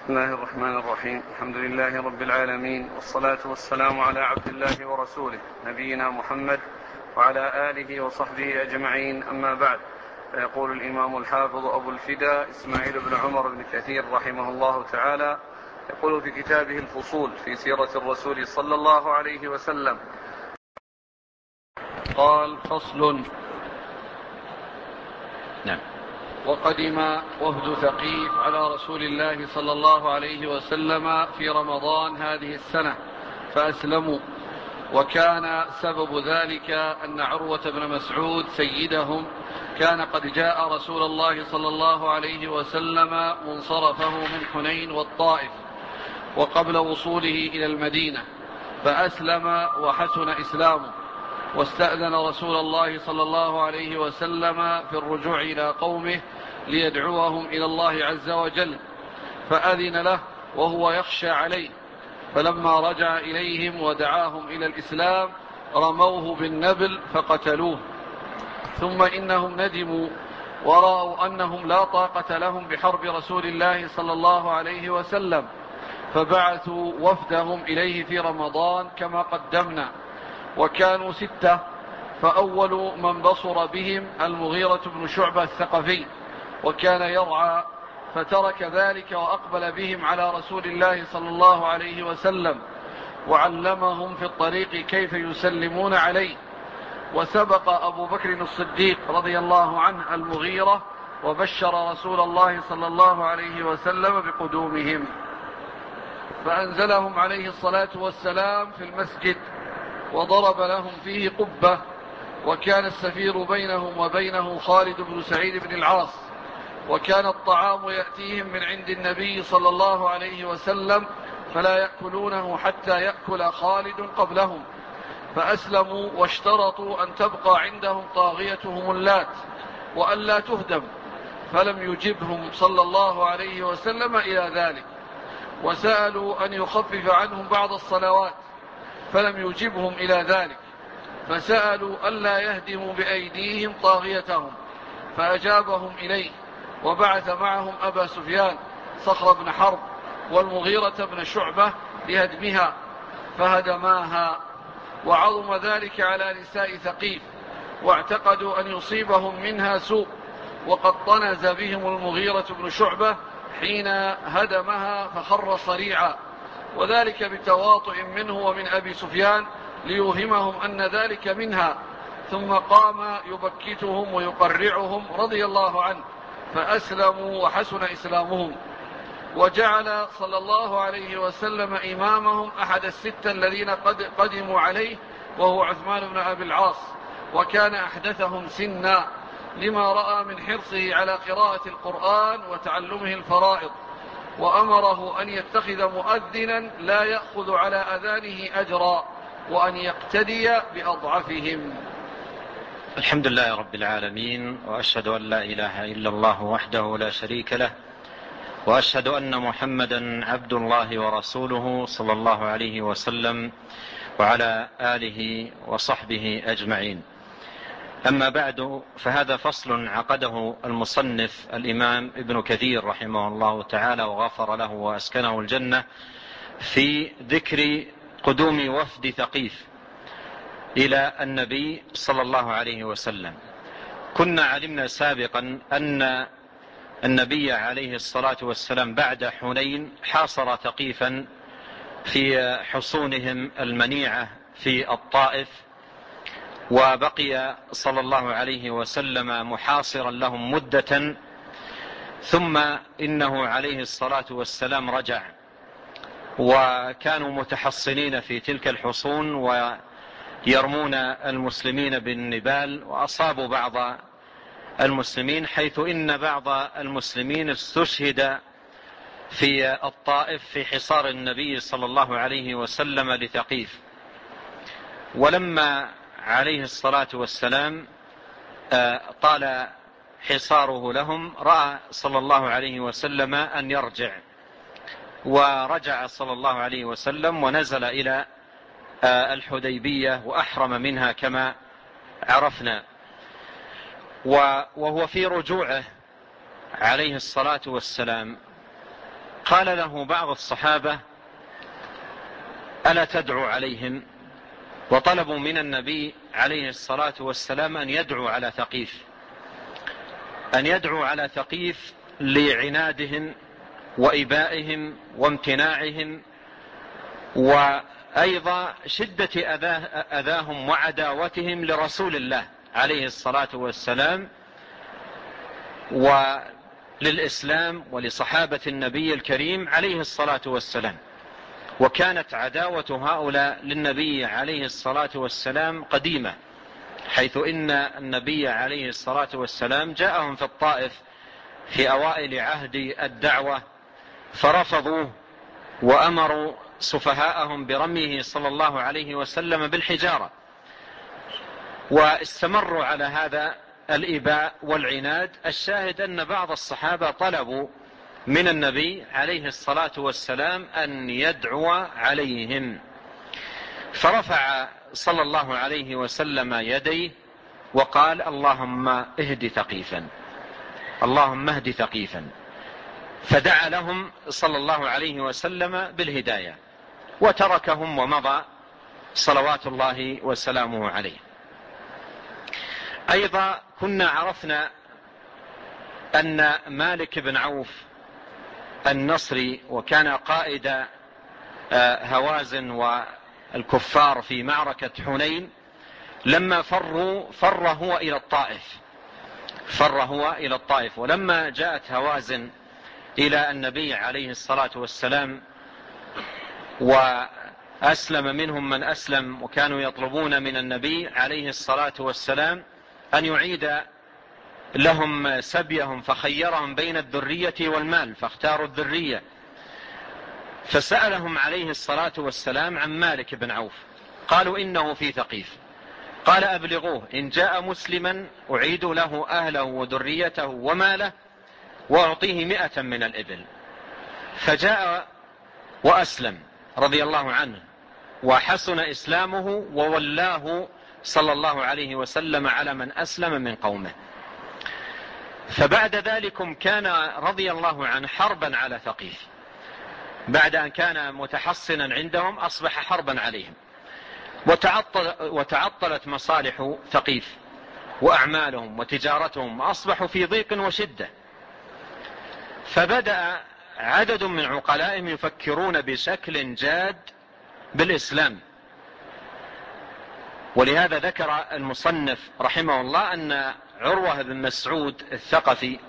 بسم الله الرحمن الرحيم. الحمد لله رب العالمين، والصلاة والسلام على عبد الله ورسوله نبينا محمد وعلى آله وصحبه أجمعين، أما بعد. فيقول الإمام الحافظ أبو الفداء إسماعيل بن عمر بن كثير رحمه الله تعالى، يقول في كتابه الفصول في سيرة الرسول صلى الله عليه وسلم: قال: فصل. نعم. وقدم وفد ثقيف على رسول الله صلى الله عليه وسلم في رمضان هذه السنة فأسلموا، وكان سبب ذلك أن عروة بن مسعود سيدهم كان قد جاء رسول الله صلى الله عليه وسلم منصرفه من حنين والطائف وقبل وصوله إلى المدينة، فأسلم وحسن إسلامه، واستأذن رسول الله صلى الله عليه وسلم في الرجوع إلى قومه ليدعوهم إلى الله عز وجل، فأذن له وهو يخشى عليه، فلما رجع إليهم ودعاهم إلى الإسلام رموه بالنبل فقتلوه. ثم إنهم ندموا ورأوا أنهم لا طاقة لهم بحرب رسول الله صلى الله عليه وسلم، فبعثوا وفدهم إليه في رمضان كما قدمنا، وكانوا 6. فأول من بصر بهم المغيرة بن شعبة الثقفي، وكان يرعى، فترك ذلك وأقبل بهم على رسول الله صلى الله عليه وسلم، وعلمهم في الطريق كيف يسلمون عليه. وسبق أبو بكر الصديق رضي الله عنه المغيرة وبشر رسول الله صلى الله عليه وسلم بقدومهم، فأنزلهم عليه الصلاة والسلام في المسجد وضرب لهم فيه قبة، وكان السفير بينهم وبينه خالد بن سعيد بن العاص، وكان الطعام يأتيهم من عند النبي صلى الله عليه وسلم فلا يأكلونه حتى يأكل خالد قبلهم، فأسلموا واشترطوا أن تبقى عندهم طاغيتهم اللات وأن لا تهدم، فلم يجبهم صلى الله عليه وسلم إلى ذلك، وسألوا أن يخفف عنهم بعض الصلوات فلم يجبهم إلى ذلك، فسألوا ألا يهدموا بأيديهم طاغيتهم فأجابهم إليه، وبعث معهم أبا سفيان صخر بن حرب والمغيرة بن شعبة لهدمها فهدماها، وعظم ذلك على نساء ثقيف، واعتقدوا أن يصيبهم منها سوء، وقد طنز بهم المغيرة بن شعبة حين هدمها فخر صريعا، وذلك بتواطؤ منه ومن أبي سفيان ليوهمهم أن ذلك منها، ثم قام يبكتهم ويقرعهم رضي الله عنه، فأسلموا وحسن إسلامهم، وجعل صلى الله عليه وسلم إمامهم أحد 6 الذين قدموا عليه، وهو عثمان بن أبي العاص، وكان أحدثهم سنا لما رأى من حرصه على قراءة القرآن وتعلمه الفرائض، وأمره أن يتخذ مؤذنا لا يأخذ على أذانه أجرا، وأن يقتدي بأضعفهم. الحمد لله رب العالمين، وأشهد أن لا إله إلا الله وحده لا شريك له، وأشهد أن محمدا عبد الله ورسوله صلى الله عليه وسلم وعلى آله وصحبه أجمعين. أما بعد، فهذا فصل عقده المصنف الإمام ابن كثير رحمه الله تعالى وغفر له وأسكنه الجنة في ذكر قدوم وفد ثقيف إلى النبي صلى الله عليه وسلم. كنا علمنا سابقا أن النبي عليه الصلاة والسلام بعد حنين حاصر ثقيفا في حصونهم المنيعة في الطائف، وبقي صلى الله عليه وسلم محاصرا لهم مدة، ثم إنه عليه الصلاة والسلام رجع، وكانوا متحصنين في تلك الحصون ويرمون المسلمين بالنبال، وأصابوا بعض المسلمين، حيث إن بعض المسلمين استشهد في الطائف في حصار النبي صلى الله عليه وسلم لثقيف. ولما عليه الصلاة والسلام طال حصاره لهم، رأى صلى الله عليه وسلم أن يرجع، ورجع صلى الله عليه وسلم ونزل إلى الحديبية وأحرم منها كما عرفنا. وهو في رجوعه عليه الصلاة والسلام قال له بعض الصحابة: ألا تدعو عليهم؟ وطلبوا من النبي عليه الصلاة والسلام أن يدعو على ثقيف، أن يدعو على ثقيف لعنادهم وإبائهم وامتناعهم، وأيضا شدة أذاهم وعداوتهم لرسول الله عليه الصلاة والسلام وللإسلام ولصحابة النبي الكريم عليه الصلاة والسلام. وكانت عداوة هؤلاء للنبي عليه الصلاة والسلام قديمة، حيث إن النبي عليه الصلاة والسلام جاءهم في الطائف في أوائل عهد الدعوة فرفضوه، وأمروا سفهاءهم برميه صلى الله عليه وسلم بالحجارة، واستمروا على هذا الإباء والعناد. الشاهد أن بعض الصحابة طلبوا من النبي عليه الصلاة والسلام أن يدعو عليهم، فرفع صلى الله عليه وسلم يديه وقال: اللهم اهد ثقيفا، اللهم اهد ثقيفا. فدعا لهم صلى الله عليه وسلم بالهداية وتركهم ومضى صلوات الله وسلامه عليه. أيضا كنا عرفنا أن مالك بن عوف النصري، وكان قائد هوازن والكفار في معركة حنين، لما فر هو إلى الطائف، ولما جاءت هوازن إلى النبي عليه الصلاة والسلام وأسلم منهم من أسلم، وكانوا يطلبون من النبي عليه الصلاة والسلام أن يعيد لهم سبيهم، فخيرهم بين الذرية والمال فاختاروا الذرية، فسألهم عليه الصلاة والسلام عن مالك بن عوف، قالوا إنه في ثقيف. قال: أبلغوه إن جاء مسلما أعيد له أهله وذريته وماله وأعطيه 100 من الإبل. فجاء وأسلم رضي الله عنه وحسن إسلامه، وولاه صلى الله عليه وسلم على من أسلم من قومه. فبعد ذلك كان رضي الله عنه حربا على ثقيف، بعد أن كان متحصنا عندهم أصبح حربا عليهم، وتعطلت مصالح ثقيف وأعمالهم وتجارتهم، وأصبحوا في ضيق وشدة. فبدأ عدد من عقلائهم يفكرون بشكل جاد بالإسلام. ولهذا ذكر المصنف رحمه الله أن عروة بن مسعود الثقفي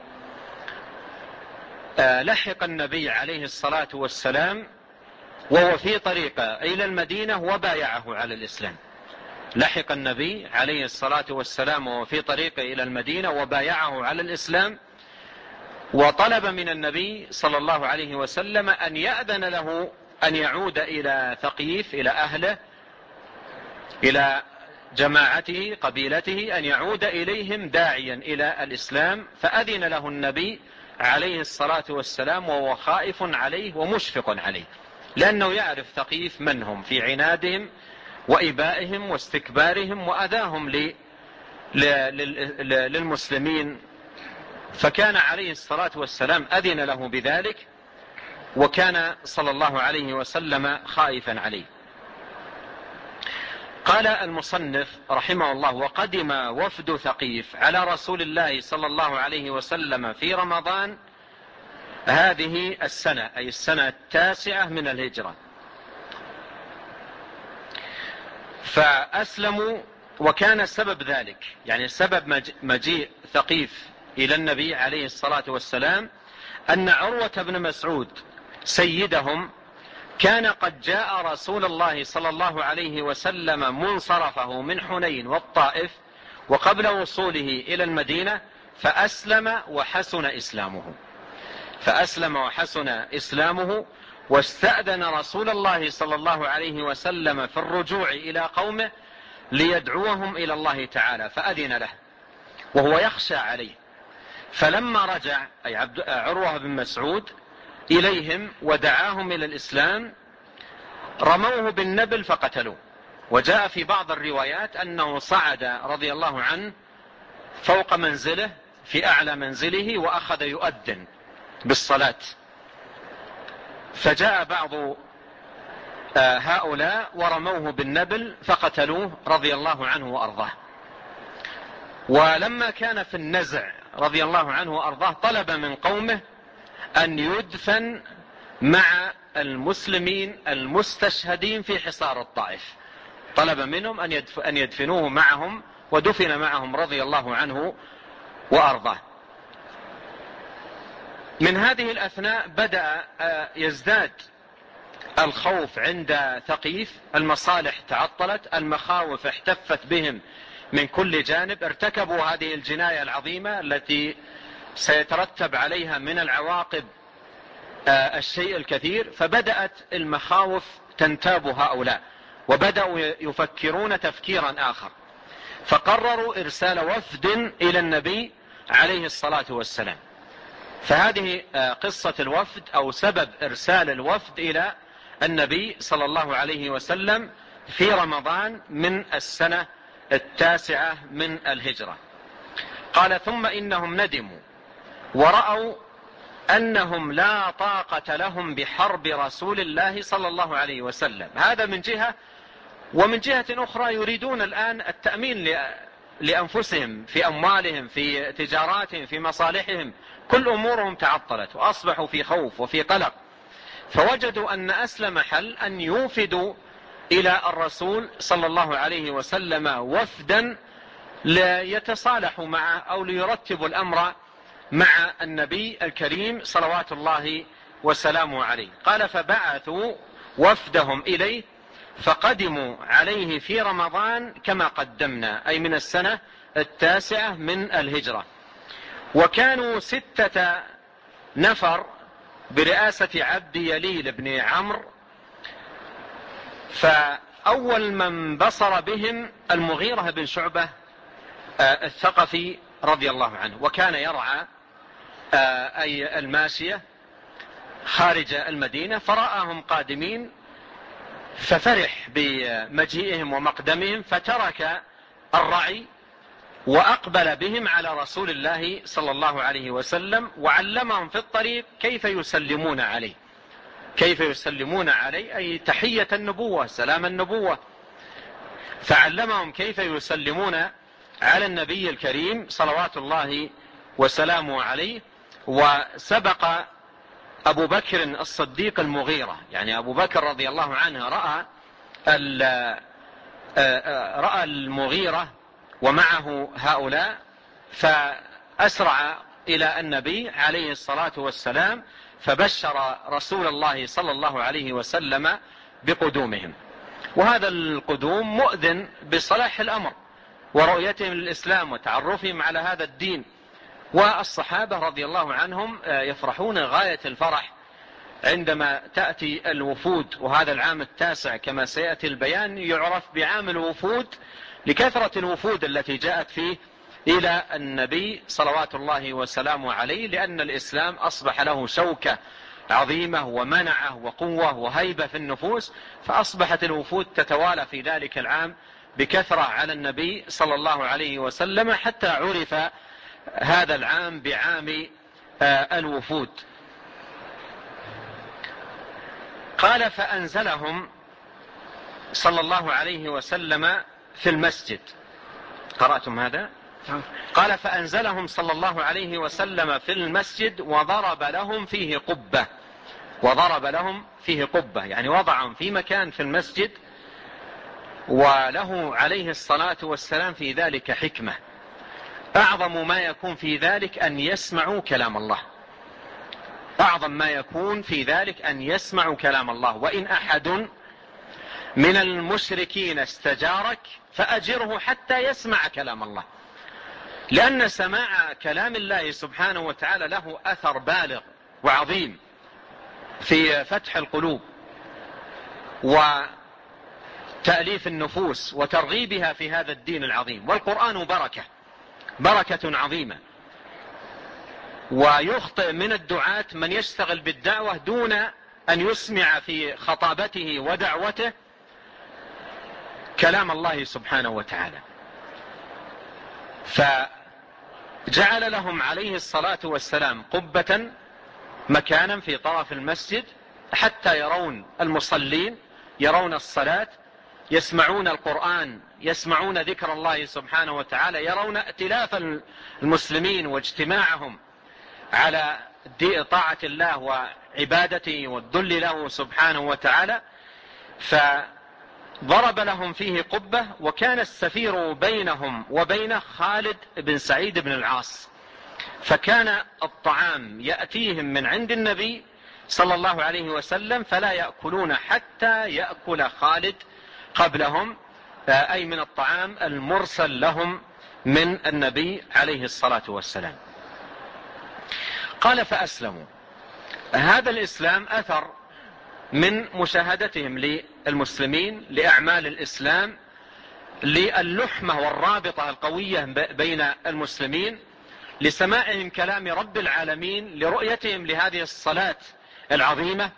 لحق النبي عليه الصلاة والسلام وهو في طريقه إلى المدينة وبايعه على الإسلام. لحق النبي عليه الصلاة والسلام وهو في طريقه إلى المدينة وبايعه على الإسلام، وطلب من النبي صلى الله عليه وسلم أن يأذن له أن يعود إلى ثقيف، إلى أهله، إلى جماعته قبيلته، أن يعود إليهم داعيا إلى الإسلام. فأذن له النبي عليه الصلاة والسلام وهو خائف عليه ومشفق عليه، لأنه يعرف ثقيف من هم في عنادهم وإبائهم واستكبارهم وأذاهم للمسلمين. فكان عليه الصلاة والسلام أذن له بذلك، وكان صلى الله عليه وسلم خائفا عليه. قال المصنف رحمه الله: وقدم وفد ثقيف على رسول الله صلى الله عليه وسلم في رمضان هذه السنة، أي السنة 9 من الهجرة، فأسلموا. وكان سبب ذلك، يعني سبب مجيء ثقيف إلى النبي عليه الصلاة والسلام، أن عروة بن مسعود سيدهم كان قد جاء رسول الله صلى الله عليه وسلم منصرفه من حنين والطائف وقبل وصوله إلى المدينة، فأسلم وحسن إسلامه واستأذن رسول الله صلى الله عليه وسلم في الرجوع إلى قومه ليدعوهم إلى الله تعالى، فأذن له وهو يخشى عليه. فلما رجع أي عروة بن مسعود إليهم ودعاهم إلى الإسلام رموه بالنبل فقتلوه. وجاء في بعض الروايات أنه صعد رضي الله عنه فوق منزله في أعلى منزله وأخذ يؤذن بالصلاة، فجاء بعض هؤلاء ورموه بالنبل فقتلوه رضي الله عنه وأرضاه. ولما كان في النزع رضي الله عنه وأرضاه طلب من قومه أن يدفن مع المسلمين المستشهدين في حصار الطائف، طلب منهم أن يدفنوه معهم، ودفن معهم رضي الله عنه وأرضاه. من هذه الأثناء بدأ يزداد الخوف عند ثقيف، المصالح تعطلت، المخاوف احتفت بهم من كل جانب، ارتكبوا هذه الجناية العظيمة التي سيترتب عليها من العواقب الشيء الكثير. فبدأت المخاوف تنتاب هؤلاء، وبدأوا يفكرون تفكيرا آخر، فقرروا إرسال وفد إلى النبي عليه الصلاة والسلام. فهذه قصة الوفد أو سبب إرسال الوفد إلى النبي صلى الله عليه وسلم في رمضان من السنة 9 من الهجرة. قال: ثم إنهم ندموا ورأوا أنهم لا طاقة لهم بحرب رسول الله صلى الله عليه وسلم. هذا من جهة، ومن جهة أخرى يريدون الآن التأمين لأنفسهم في أموالهم، في تجاراتهم، في مصالحهم، كل أمورهم تعطلت وأصبحوا في خوف وفي قلق. فوجدوا أن أسلم حل أن يوفدوا إلى الرسول صلى الله عليه وسلم وفدا ليتصالحوا معه أو ليرتبوا الأمر مع النبي الكريم صلوات الله وسلامه عليه. قال: فبعثوا وفدهم إليه فقدموا عليه في رمضان كما قدمنا، أي من السنة 9 من الهجرة. وكانوا 6 نفر برئاسة عبد يليل بن عمرو. فأول من بصر بهم المغيرة بن شعبة الثقفي رضي الله عنه، وكان يرعى أي الماشية خارج المدينة، فرآهم قادمين ففرح بمجيئهم ومقدمهم، فترك الرعي وأقبل بهم على رسول الله صلى الله عليه وسلم، وعلمهم في الطريق كيف يسلمون عليه، كيف يسلمون عليه، أي تحية النبوة، سلام النبوة. فعلمهم كيف يسلمون على النبي الكريم صلوات الله وسلامه عليه. وسبق أبو بكر الصديق المغيرة، يعني أبو بكر رضي الله عنه رأى المغيرة ومعه هؤلاء، فأسرع إلى النبي عليه الصلاة والسلام، فبشر رسول الله صلى الله عليه وسلم بقدومهم. وهذا القدوم مؤذن بصلاح الأمر ورؤيتهم للإسلام وتعرفهم على هذا الدين. والصحابة رضي الله عنهم يفرحون غاية الفرح عندما تأتي الوفود. وهذا العام 9 كما سيأتي البيان يعرف بعام الوفود لكثرة الوفود التي جاءت فيه إلى النبي صلوات الله وسلامه عليه، لأن الإسلام أصبح له شوكة عظيمة ومنعة وقوة وهيبة في النفوس، فأصبحت الوفود تتوالى في ذلك العام بكثرة على النبي صلى الله عليه وسلم، حتى عرف هذا العام بعام الوفود. قال: فأنزلهم صلى الله عليه وسلم في المسجد. قرأتم هذا؟ قال: فأنزلهم صلى الله عليه وسلم في المسجد وضرب لهم فيه قبة. وضرب لهم فيه قبة يعني وضعهم في مكان في المسجد، وله عليه الصلاة والسلام في ذلك حكمة. أعظم ما يكون في ذلك أن يسمعوا كلام الله، أعظم ما يكون في ذلك أن يسمعوا كلام الله. وإن أحد من المشركين استجارك فأجره حتى يسمع كلام الله، لأن سماع كلام الله سبحانه وتعالى له أثر بالغ وعظيم في فتح القلوب وتأليف النفوس وترغيبها في هذا الدين العظيم. والقرآن بركة عظيمة. ويخطئ من الدعاة من يشتغل بالدعوة دون أن يسمع في خطابته ودعوته كلام الله سبحانه وتعالى. فجعل لهم عليه الصلاة والسلام قبة مكانا في طرف المسجد حتى يرون المصلين، يرون الصلاة، يسمعون القرآن، يسمعون ذكر الله سبحانه وتعالى، يرون ائتلاف المسلمين واجتماعهم على طاعة الله وعبادته والذل له سبحانه وتعالى. فضرب لهم فيه قبة، وكان السفير بينهم وبين خالد بن سعيد بن العاص، فكان الطعام يأتيهم من عند النبي صلى الله عليه وسلم فلا يأكلون حتى يأكل خالد قبلهم، أي من الطعام المرسل لهم من النبي عليه الصلاة والسلام. قال فأسلموا. هذا الإسلام أثر من مشاهدتهم للمسلمين، لأعمال الإسلام، للحمة والرابطة القوية بين المسلمين، لسماعهم كلام رب العالمين، لرؤيتهم لهذه الصلاة العظيمة.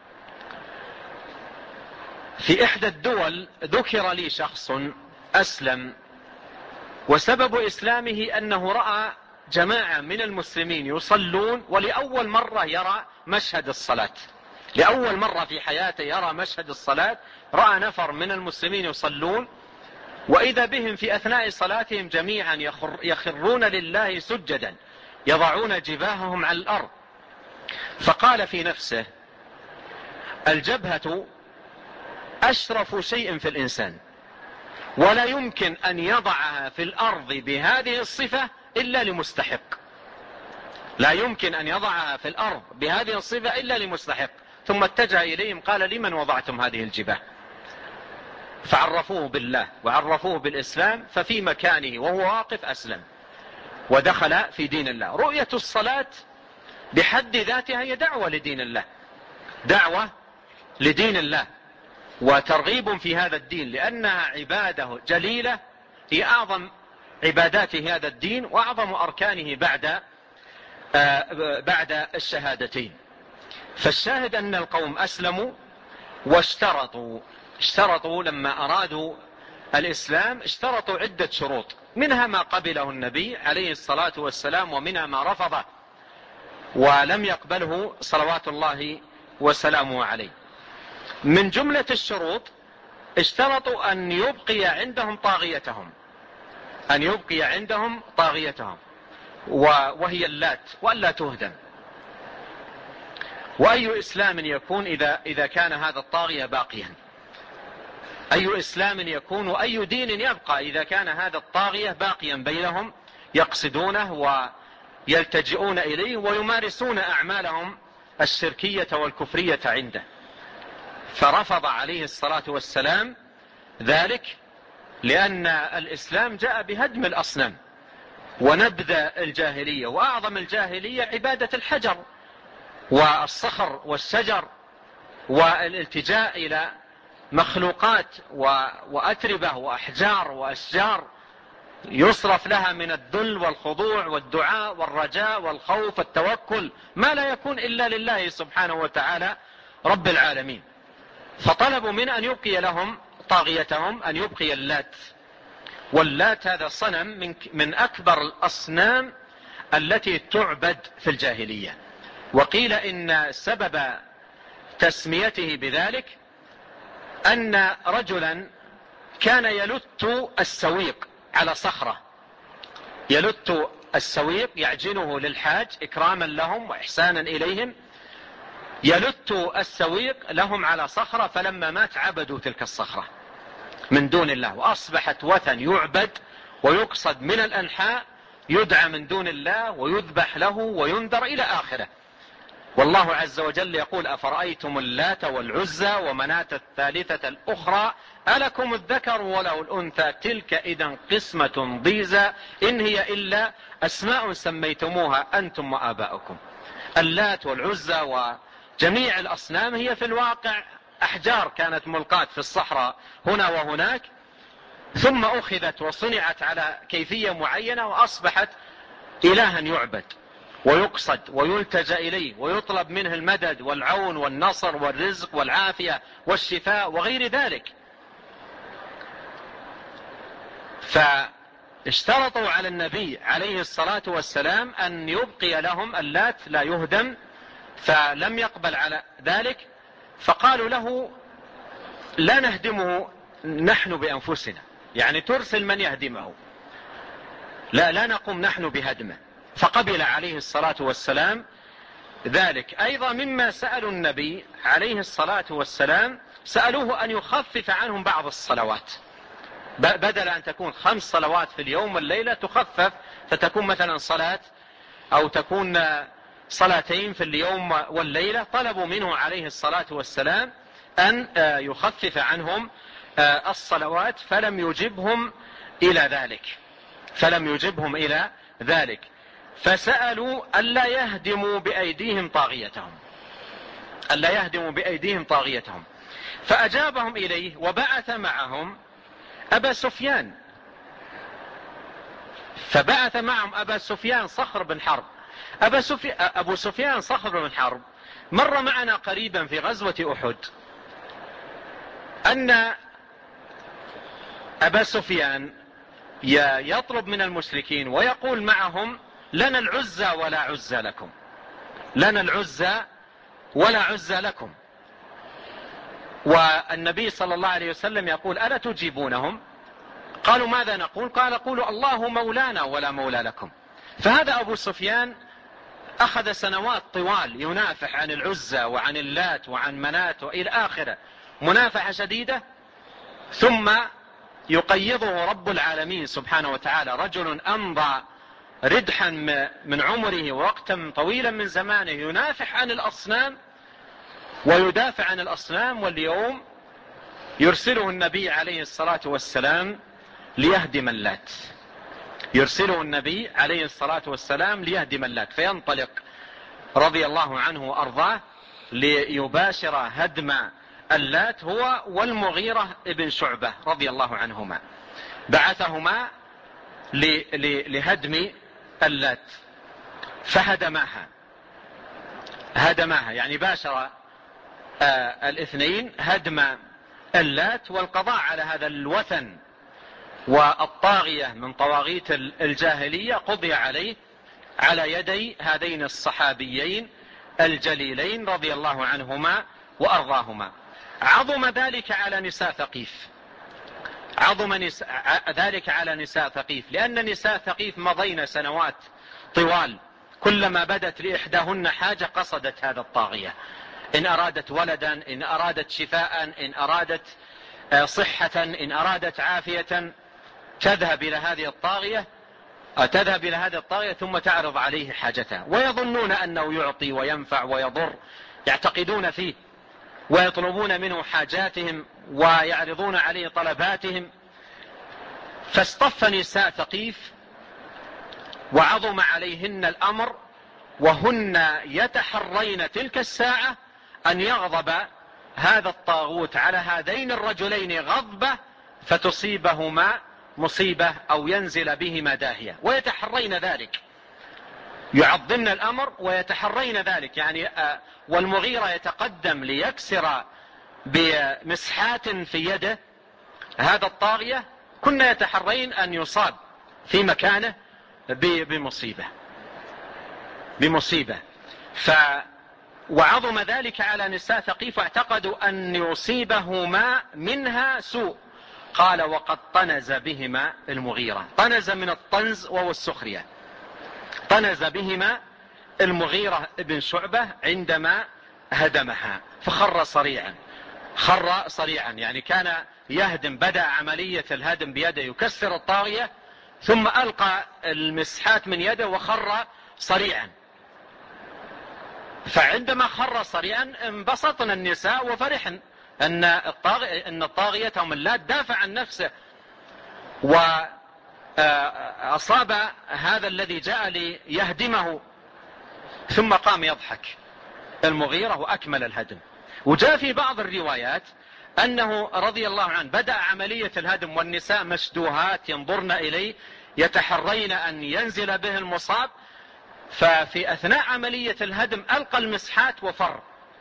في إحدى الدول ذكر لي شخص أسلم، وسبب إسلامه أنه رأى جماعة من المسلمين يصلون، ولأول مرة يرى مشهد الصلاة، لأول مرة في حياته يرى مشهد الصلاة. رأى نفر من المسلمين يصلون، وإذا بهم في أثناء صلاتهم جميعا يخرون لله سجدا، يضعون جباههم على الأرض. فقال في نفسه: الجبهة أشرف شيء في الإنسان، ولا يمكن أن يضعها في الأرض بهذه الصفة إلا لمستحق، لا يمكن أن يضعها في الأرض بهذه الصفة إلا لمستحق. ثم اتجه إليهم قال: لمن وضعتم هذه الجباه؟ فعرفوه بالله وعرفوه بالإسلام، ففي مكانه وهو واقف أسلم ودخل في دين الله. رؤية الصلاة بحد ذاتها هي دعوة لدين الله، دعوة لدين الله وترغيب في هذا الدين، لأنها عبادة جليلة، هي أعظم عبادات هذا الدين وأعظم أركانه بعد الشهادتين. فالشاهد أن القوم أسلموا واشترطوا لما أرادوا الإسلام، اشترطوا عدة شروط، منها ما قبله النبي عليه الصلاة والسلام، ومنها ما رفضه ولم يقبله صلوات الله وسلامه عليه. من جملة الشروط اشترطوا أن يبقي عندهم طاغيتهم، أن يبقي عندهم طاغيتهم وهي اللات، وألا تهدم. وأي إسلام يكون إذا كان هذا الطاغية باقيا؟ أي إسلام يكون وأي دين يبقى إذا كان هذا الطاغية باقيا بينهم، يقصدونه ويلتجئون إليه ويمارسون أعمالهم الشركية والكفرية عنده. فرفض عليه الصلاة والسلام ذلك، لأن الإسلام جاء بهدم الأصنام ونبذ الجاهلية، وأعظم الجاهلية عبادة الحجر والصخر والشجر والالتجاء إلى مخلوقات وأتربة وأحجار وأشجار يصرف لها من الذل والخضوع والدعاء والرجاء والخوف والتوكل ما لا يكون إلا لله سبحانه وتعالى رب العالمين. فطلبوا من أن يبقي لهم طاغيتهم، أن يبقي اللات. واللات هذا صنم من أكبر الأصنام التي تعبد في الجاهلية. وقيل إن سبب تسميته بذلك أن رجلا كان يلت السويق على صخرة، يلت السويق يعجنه للحاج إكراما لهم وإحسانا إليهم، يلت السويق لهم على صخرة، فلما مات عبدوا تلك الصخرة من دون الله، وأصبحت وثن يعبد ويقصد من الأنحاء، يدعى من دون الله ويذبح له وينذر إلى آخره. والله عز وجل يقول: أفرأيتم اللات والعزى ومناة الثالثة الأخرى ألكم الذكر وله الأنثى تلك إذا قسمة ضيزى إن هي إلا أسماء سميتموها أنتم وآباؤكم. اللات والعزى وجميع الأصنام هي في الواقع أحجار كانت ملقاة في الصحراء هنا وهناك، ثم أخذت وصنعت على كيفية معينة وأصبحت إلها يعبد ويقصد ويلتجأ إليه ويطلب منه المدد والعون والنصر والرزق والعافية والشفاء وغير ذلك. فاشترطوا على النبي عليه الصلاة والسلام أن يبقي لهم اللات لا يهدم، فلم يقبل على ذلك، فقالوا له لا نهدمه نحن بأنفسنا، يعني ترسل من يهدمه، لا نقوم نحن بهدمه. فقبل عليه الصلاة والسلام ذلك. أيضا مما سألوا النبي عليه الصلاة والسلام سألوه أن يخفف عنهم بعض الصلوات، بدل أن تكون 5 صلوات في اليوم والليلة تخفف فتكون مثلا صلاة أو تكون صلاتين في اليوم والليلة. طلبوا منه عليه الصلاة والسلام أن يخفف عنهم الصلوات، فلم يجبهم إلى ذلك. فسألوا ألا يهدموا بأيديهم طاغيتهم، فأجابهم إليه وبعث معهم أبا سفيان. فبعث معهم أبا سفيان صخر بن حرب. أبو سفيان صخر بن حرب مر معنا قريبا في غزوة أحد أن أبا سفيان يطلب من المشركين ويقول معهم لنا العزى ولا عزى لكم، لنا العزى ولا عزى لكم. والنبي صلى الله عليه وسلم يقول ألا تجيبونهم؟ قالوا ماذا نقول؟ قال قولوا الله مولانا ولا مولى لكم. فهذا أبو سفيان أخذ سنوات طوال ينافح عن العزى وعن اللات وعن منات وإلى آخره، منافحة شديدة، ثم يقيضه رب العالمين سبحانه وتعالى، رجل أمضى ردحا من عمره ووقتا طويلا من زمانه ينافح عن الأصنام ويدافع عن الأصنام، واليوم يرسله النبي عليه الصلاة والسلام ليهدم اللات. فينطلق رضي الله عنه وأرضاه ليباشر هدم اللات هو والمغيرة ابن شعبة رضي الله عنهما، بعثهما لهدم اللات فهدماها، يعني باشر الاثنين هدم اللات والقضاء على هذا الوثن والطاغية من طواغيت الجاهلية، قضي عليه على يدي هذين الصحابيين الجليلين رضي الله عنهما وأرضاهما. عظم ذلك على نساء ثقيف، لأن نساء ثقيف مضين سنوات طوال كلما بدت لإحداهن حاجة قصدت هذا الطاغية، إن أرادت ولدا، إن أرادت شفاء، إن أرادت صحة، إن أرادت عافية، تذهب إلى هذه الطاغية ثم تعرض عليه حاجتها، ويظنون أنه يعطي وينفع ويضر، يعتقدون فيه ويطلبون منه حاجاتهم ويعرضون عليه طلباتهم. فاصطف نساء ثقيف وعظم عليهن الأمر، وهن يتحرين تلك الساعة أن يغضب هذا الطاغوت على هذين الرجلين غضبة فتصيبهما مصيبة أو ينزل بهما داهية، ويتحرين ذلك، يعظمن الأمر ويتحرين ذلك. يعني والمغيرة يتقدم ليكسر بمسحات في يده هذا الطاغية، كنا يتحرين أن يصاب في مكانه بمصيبة. وعظم ذلك على نساء ثقيف، واعتقدوا أن يصيبهما منها سوء. قال وقد طنز بهما المغيرة، طنز من الطنز وهو السخرية، طنز بهما المغيرة ابن شعبة عندما هدمها، فخر صريعا، يعني كان يهدم، بدأ عملية الهدم بيده يكسر الطاغية، ثم ألقى المسحات من يده وخر صريعا. فعندما خر صريعا انبسطن النساء وفرحن أن الطاغية هم اللات دافع عن نفسه وأصاب هذا الذي جاء ليهدمه، ثم قام يضحك المغيرة وأكمل الهدم. وجاء في بعض الروايات أنه رضي الله عنه بدأ عملية الهدم والنساء مشدوهات ينظرن إليه يتحرين أن ينزل به المصاب، ففي أثناء عملية الهدم ألقى المسحات وفر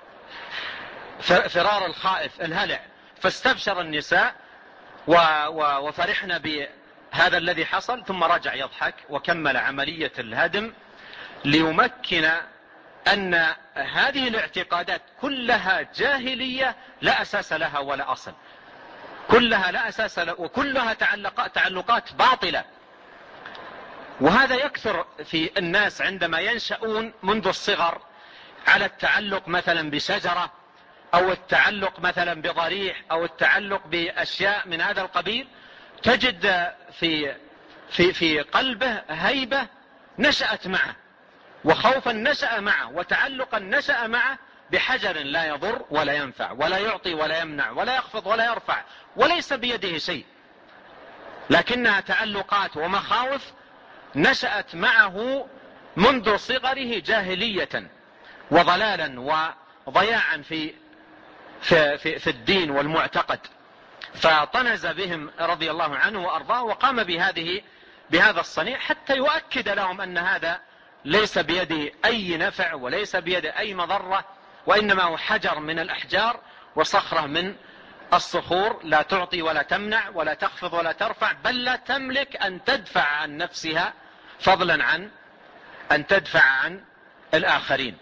فرار الخائف الهلع، فاستبشر النساء وفرحنا بهذا الذي حصل، ثم رجع يضحك وكمل عملية الهدم ليمكن أن هذه الاعتقادات كلها جاهلية لا أساس لها ولا أصل، كلها لا أساس لها، وكلها تعلقات باطلة. وهذا يكثر في الناس عندما ينشأون منذ الصغر على التعلق مثلا بشجرة، أو التعلق مثلا بضريح، أو التعلق بأشياء من هذا القبيل، تجد في قلبه هيبة نشأت معه، وخوفا نشأ معه، وتعلقا نشأ معه بحجر لا يضر ولا ينفع ولا يعطي ولا يمنع ولا يخفض ولا يرفع، وليس بيده شيء، لكنها تعلقات ومخاوف نشأت معه منذ صغره جاهلية وضلالا وضياعا في الدين والمعتقد. فطنز بهم رضي الله عنه وأرضاه، وقام بهذا الصنيع حتى يؤكد لهم أن هذا ليس بيده أي نفع وليس بيده أي مضرة، وإنما هو حجر من الأحجار وصخرة من الصخور، لا تعطي ولا تمنع ولا تخفض ولا ترفع، بل لا تملك أن تدفع عن نفسها فضلا عن أن تدفع عن الآخرين.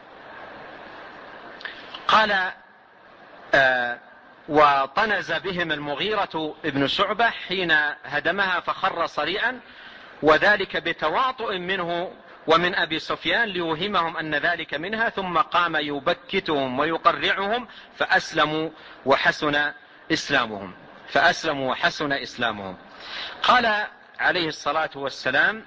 قال وطنز بهم المغيرة ابن شعبة حين هدمها فخر صريعا، وذلك بتواطؤ منه ومن أبي سفيان ليوهمهم أن ذلك منها، ثم قام يبكتهم ويقرعهم فأسلموا وحسن إسلامهم. قال عليه الصلاة والسلام: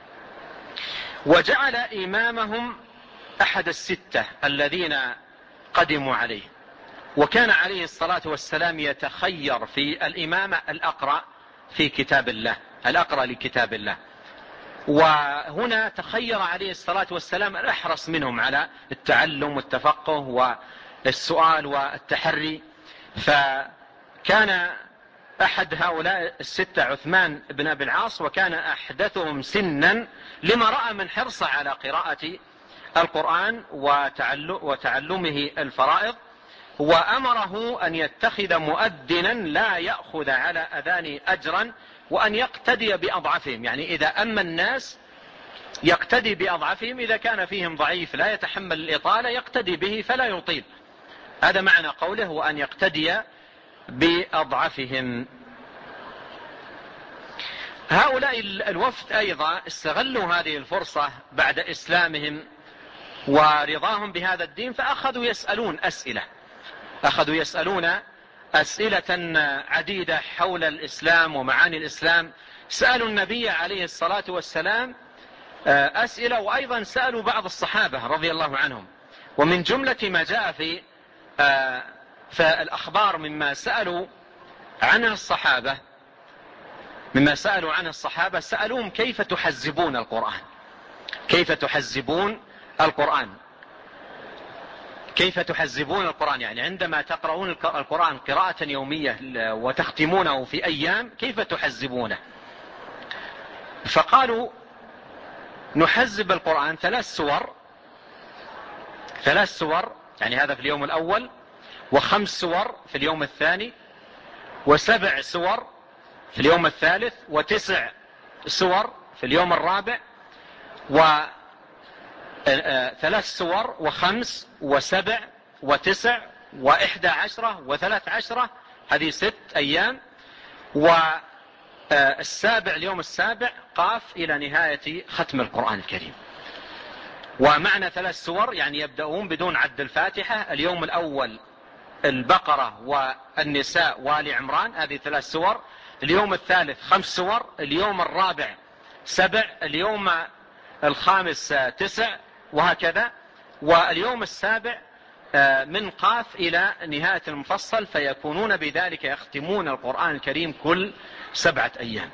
وجعل إمامهم أحد الستة الذين قدموا عليه. وكان عليه الصلاة والسلام يتخير في الإمامة الأقرأ في كتاب الله، الأقرأ لكتاب الله. وهنا تخير عليه الصلاة والسلام الأحرص منهم على التعلم والتفقه والسؤال والتحري. فكان أحد هؤلاء الستة عثمان بن أبي العاص، وكان أحدثهم سنا لما رأى من حرصه على قراءة القرآن وتعلمه الفرائض، وأمره أن يتخذ مؤذنا لا يأخذ على أذان أجرا، وأن يقتدي بأضعفهم، يعني إذا أما الناس يقتدي بأضعفهم، إذا كان فيهم ضعيف لا يتحمل الإطالة يقتدي به فلا يطيل. هذا معنى قوله وأن يقتدي بأضعفهم. هؤلاء الوفد أيضا استغلوا هذه الفرصة بعد إسلامهم ورضاهم بهذا الدين، فأخذوا يسألون أسئلة عديدة حول الإسلام ومعاني الإسلام. سألوا النبي عليه الصلاة والسلام أسئلة، وأيضا سألوا بعض الصحابة رضي الله عنهم. ومن جملة ما جاء في الأخبار مما سألوا عنه الصحابة، سألوهم كيف تحزبون القرآن، يعني عندما تقرؤون القرآن قراءة يومية وتختمونه في أيام كيف تحزبونه؟ فقالوا نحزب القرآن 3 سور، يعني هذا في اليوم الأول، و5 سور في اليوم الثاني، و7 سور في اليوم الثالث، و9 سور في اليوم الرابع، و3 سور و5 و7 و9 و11 و13، هذه 6 أيام، والسابع اليوم السابع قاف إلى نهاية ختم القرآن الكريم. ومعنى 3 سور يعني يبدأون بدون عد الفاتحة، اليوم الأول البقرة والنساء وآل عمران، هذه 3 سور، اليوم الثالث 5 سور، اليوم الرابع 7، اليوم الخامس 9، وهكذا، واليوم السابع من قاف إلى نهاية المفصل، فيكونون بذلك يختمون القرآن الكريم كل 7 أيام،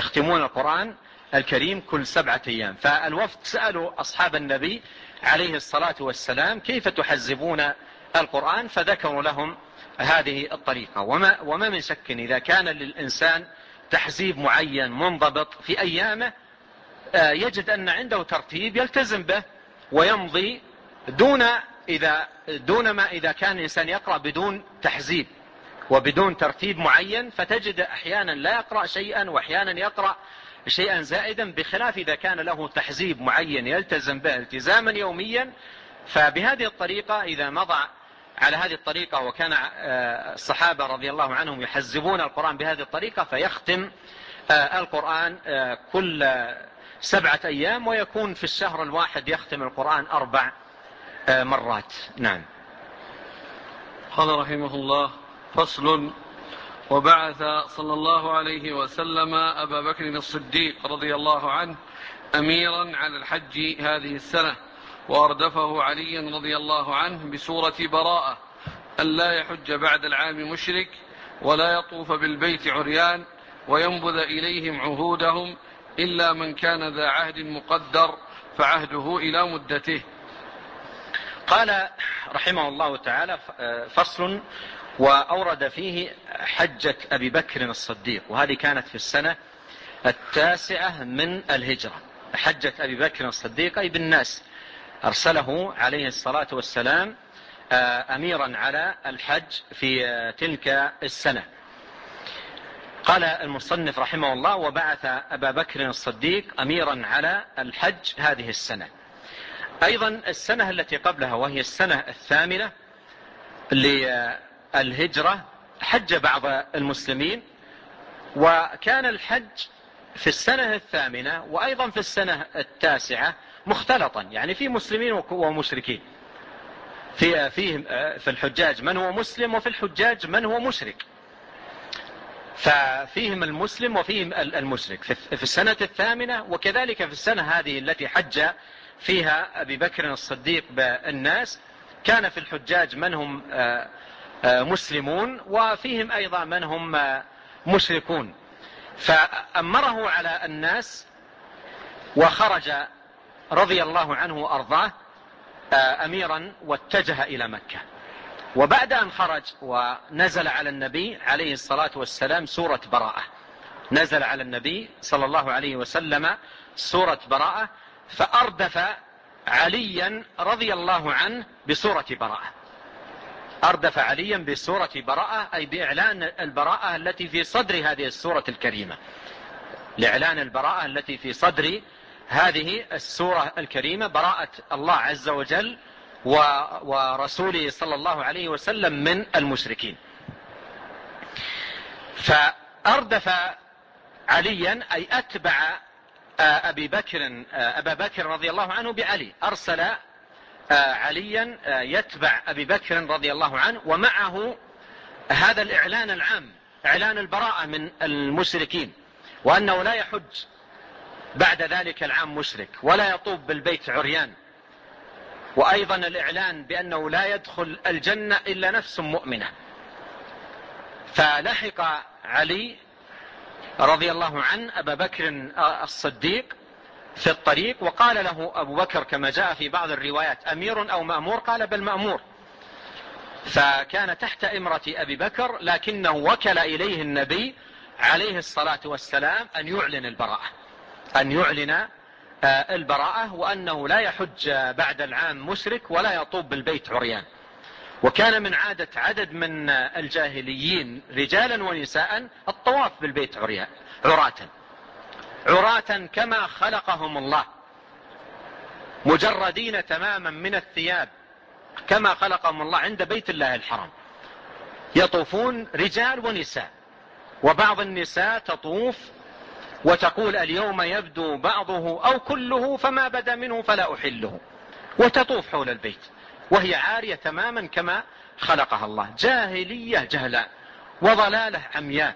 فالوفد سألوا أصحاب النبي عليه الصلاة والسلام كيف تحزبون القرآن، فذكروا لهم هذه الطريقة. وما من شك إذا كان للإنسان تحزيب معين منضبط في أيامه، يجد أن عنده ترتيب يلتزم به ويمضي دون ما إذا كان الإنسان يقرأ بدون تحزيب وبدون ترتيب معين، فتجد أحيانا لا يقرأ شيئا وأحيانا يقرأ شيئا زائدا، بخلاف إذا كان له تحزيب معين يلتزم به التزاما يوميا، فبهذه الطريقة إذا مضى على هذه الطريقة، وكان الصحابة رضي الله عنهم يحزبون القرآن بهذه الطريقة، فيختم القرآن كل 7 أيام، ويكون في الشهر الواحد يختم القرآن 4 مرات. نعم. قال رحمه الله: فصل. وبعث صلى الله عليه وسلم أبا بكر الصديق رضي الله عنه أميرا على الحج هذه السنة، وأردفه علي رضي الله عنه بسورة براءة ألا يحج بعد العام مشرك، ولا يطوف بالبيت عريان، وينبذ إليهم عهودهم إلا من كان ذا عهد مقدر فعهده إلى مدته. قال رحمه الله تعالى: فصل. وأورد فيه حجة أبي بكر الصديق، وهذه كانت في السنة 9 من الهجرة. حجة أبي بكر الصديق أي بالناس، أرسله عليه الصلاة والسلام أميرا على الحج في تلك السنة. قال المصنف رحمه الله: وبعث أبا بكر الصديق أميرا على الحج هذه السنة. أيضا السنة التي قبلها وهي السنة 8 للهجرة حج بعض المسلمين، وكان الحج في السنة 8 وأيضا في السنة 9 مختلطا، يعني في مسلمين ومشركين، في الحجاج من هو مسلم وفي الحجاج من هو مشرك، ففيهم المسلم وفيهم المشرك في السنة 8، وكذلك في السنة هذه التي حج فيها أبي بكر الصديق بالناس كان في الحجاج من هم مسلمون وفيهم أيضا من هم مشركون، فأمره على الناس وخرج رضي الله عنه وأرضاه أميرا واتجه إلى مكة. وبعد أن خرج ونزل على النبي عليه الصلاة والسلام سورة براءة، نزل على النبي صلى الله عليه وسلم سورة براءة، فأردف عليا رضي الله عنه بسورة براءة. أردف عليا بسورة براءة أي بإعلان البراءة التي في صدر هذه السورة الكريمة، لإعلان البراءة التي في صدر هذه السورة الكريمة، براءة الله عز وجل ورسوله صلى الله عليه وسلم من المشركين. فأردف عليا أي أتبع أبا بكر رضي الله عنه بعلي، أرسل عليا يتبع أبي بكر رضي الله عنه، ومعه هذا الإعلان العام، إعلان البراءة من المشركين، وأنه لا يحج بعد ذلك العام مشرك، ولا يطوف بالبيت عريان، وأيضا الإعلان بأنه لا يدخل الجنة إلا نفس مؤمنة. فلحق علي رضي الله عنه أبا بكر الصديق في الطريق، وقال له أبو بكر كما جاء في بعض الروايات: أمير أو مأمور؟ قال: بل مأمور. فكان تحت إمرة أبي بكر، لكنه وكل إليه النبي عليه الصلاة والسلام أن يعلن البراءة، أن يعلن البراءة، وأنه لا يحج بعد العام مشرك ولا يطوف بالبيت عريان. وكان من عادة عدد من الجاهليين رجالا ونساء الطواف بالبيت عراة كما خلقهم الله، مجردين تماما من الثياب كما خلقهم الله عند بيت الله الحرام، يطوفون رجال ونساء، وبعض النساء تطوف وتقول: اليوم يبدو بعضه أو كله فما بدا منه فلا أحله، وتطوف حول البيت وهي عارية تماما كما خلقها الله. جاهلية جهلاء وضلالة عمياء.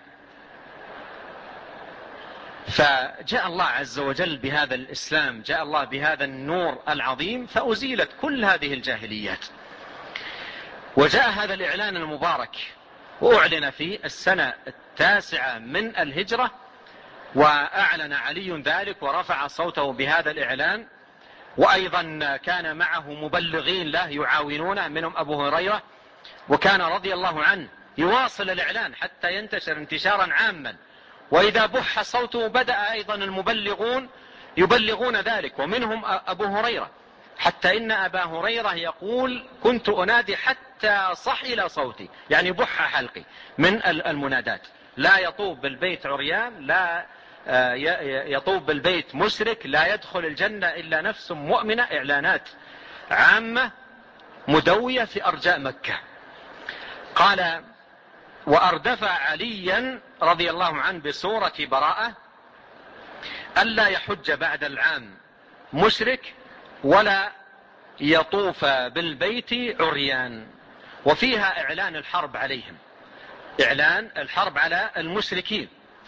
فجاء الله عز وجل بهذا الإسلام، جاء الله بهذا النور العظيم، فأزيلت كل هذه الجاهليات، وجاء هذا الإعلان المبارك، وأعلن في السنة 9 من الهجرة، وأعلن علي ذلك ورفع صوته بهذا الإعلان، وأيضا كان معه مبلغين له يعاونونه، منهم أبو هريرة، وكان رضي الله عنه يواصل الإعلان حتى ينتشر انتشارا عاما، وإذا بح صوته بدأ أيضا المبلغون يبلغون ذلك، ومنهم أبو هريرة، حتى إن أبا هريرة يقول: كنت أنادي حتى صحل صوتي، يعني بح حلقي من المنادات: لا يطوف بالبيت عريان، لا يطوف بالبيت مشرك، لا يدخل الجنة إلا نفس مؤمنة. إعلانات عامة مدوية في أرجاء مكة. قال: وأردف عليا رضي الله عنه بسورة براءة ألا يحج بعد العام مشرك ولا يطوف بالبيت عريان، وفيها إعلان الحرب عليهم، إعلان الحرب على المشركين.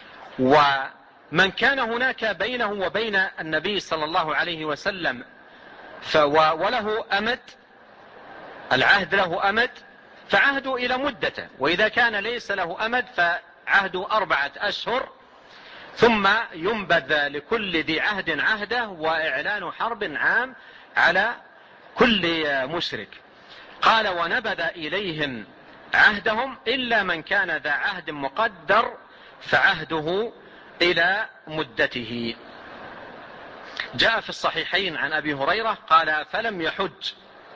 ومن كان هناك بينه وبين النبي صلى الله عليه وسلم وله أمد، العهد له أمد، فعهده إلى مدته، وإذا كان ليس له أمد فعهده 4 أشهر، ثم ينبذ لكل ذي عهد عهده، وإعلان حرب عام على كل مشرك. قال: ونبذ إليهم عهدهم إلا من كان ذا عهد مقدر فعهده إلى مدته. جاء في الصحيحين عن أبي هريرة قال: فلم يحج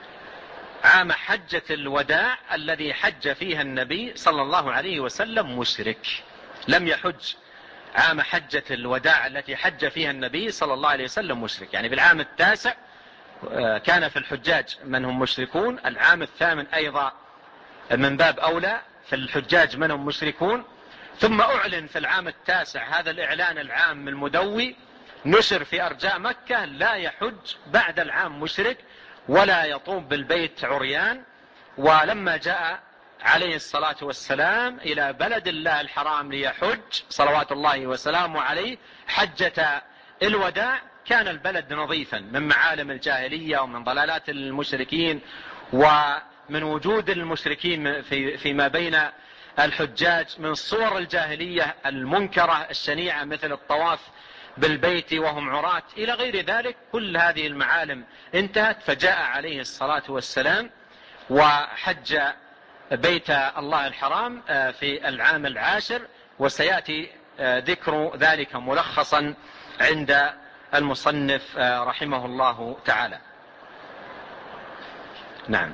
عام حجة الوداع الذي حج فيها النبي صلى الله عليه وسلم مشرك. لم يحج عام حجة الوداع التي حج فيها النبي صلى الله عليه وسلم مشرك، يعني بالعام 9 كان في الحجاج من هم مشركون، العام 8 أيضا من باب أولى في الحجاج من هم مشركون، ثم أعلن في العام 9 هذا الإعلان العام المدوي نشر في أرجاء مكة: لا يحج بعد العام مشرك ولا يطوف بالبيت عريان. ولما جاء عليه الصلاة والسلام إلى بلد الله الحرام ليحج صلوات الله وسلامه عليه حجة الوداع، كان البلد نظيفا من معالم الجاهلية ومن ضلالات المشركين ومن وجود المشركين فيما بين الحجاج، من صور الجاهلية المنكرة الشنيعة مثل الطواف بالبيت وهم عراة إلى غير ذلك. كل هذه المعالم انتهت، فجاء عليه الصلاة والسلام وحج بيت الله الحرام في العام 10، وسيأتي ذكر ذلك ملخصا عند المصنف رحمه الله تعالى. نعم.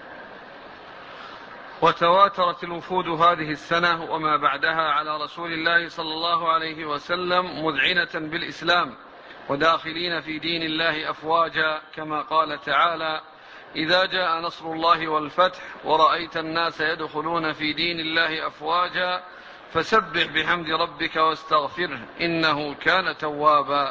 وتواترت الوفود هذه السنة وما بعدها على رسول الله صلى الله عليه وسلم مذعنة بالإسلام وداخلين في دين الله أفواجا، كما قال تعالى: إذا جاء نصر الله والفتح ورأيت الناس يدخلون في دين الله أفواجا فسبح بحمد ربك واستغفره إنه كان توابا.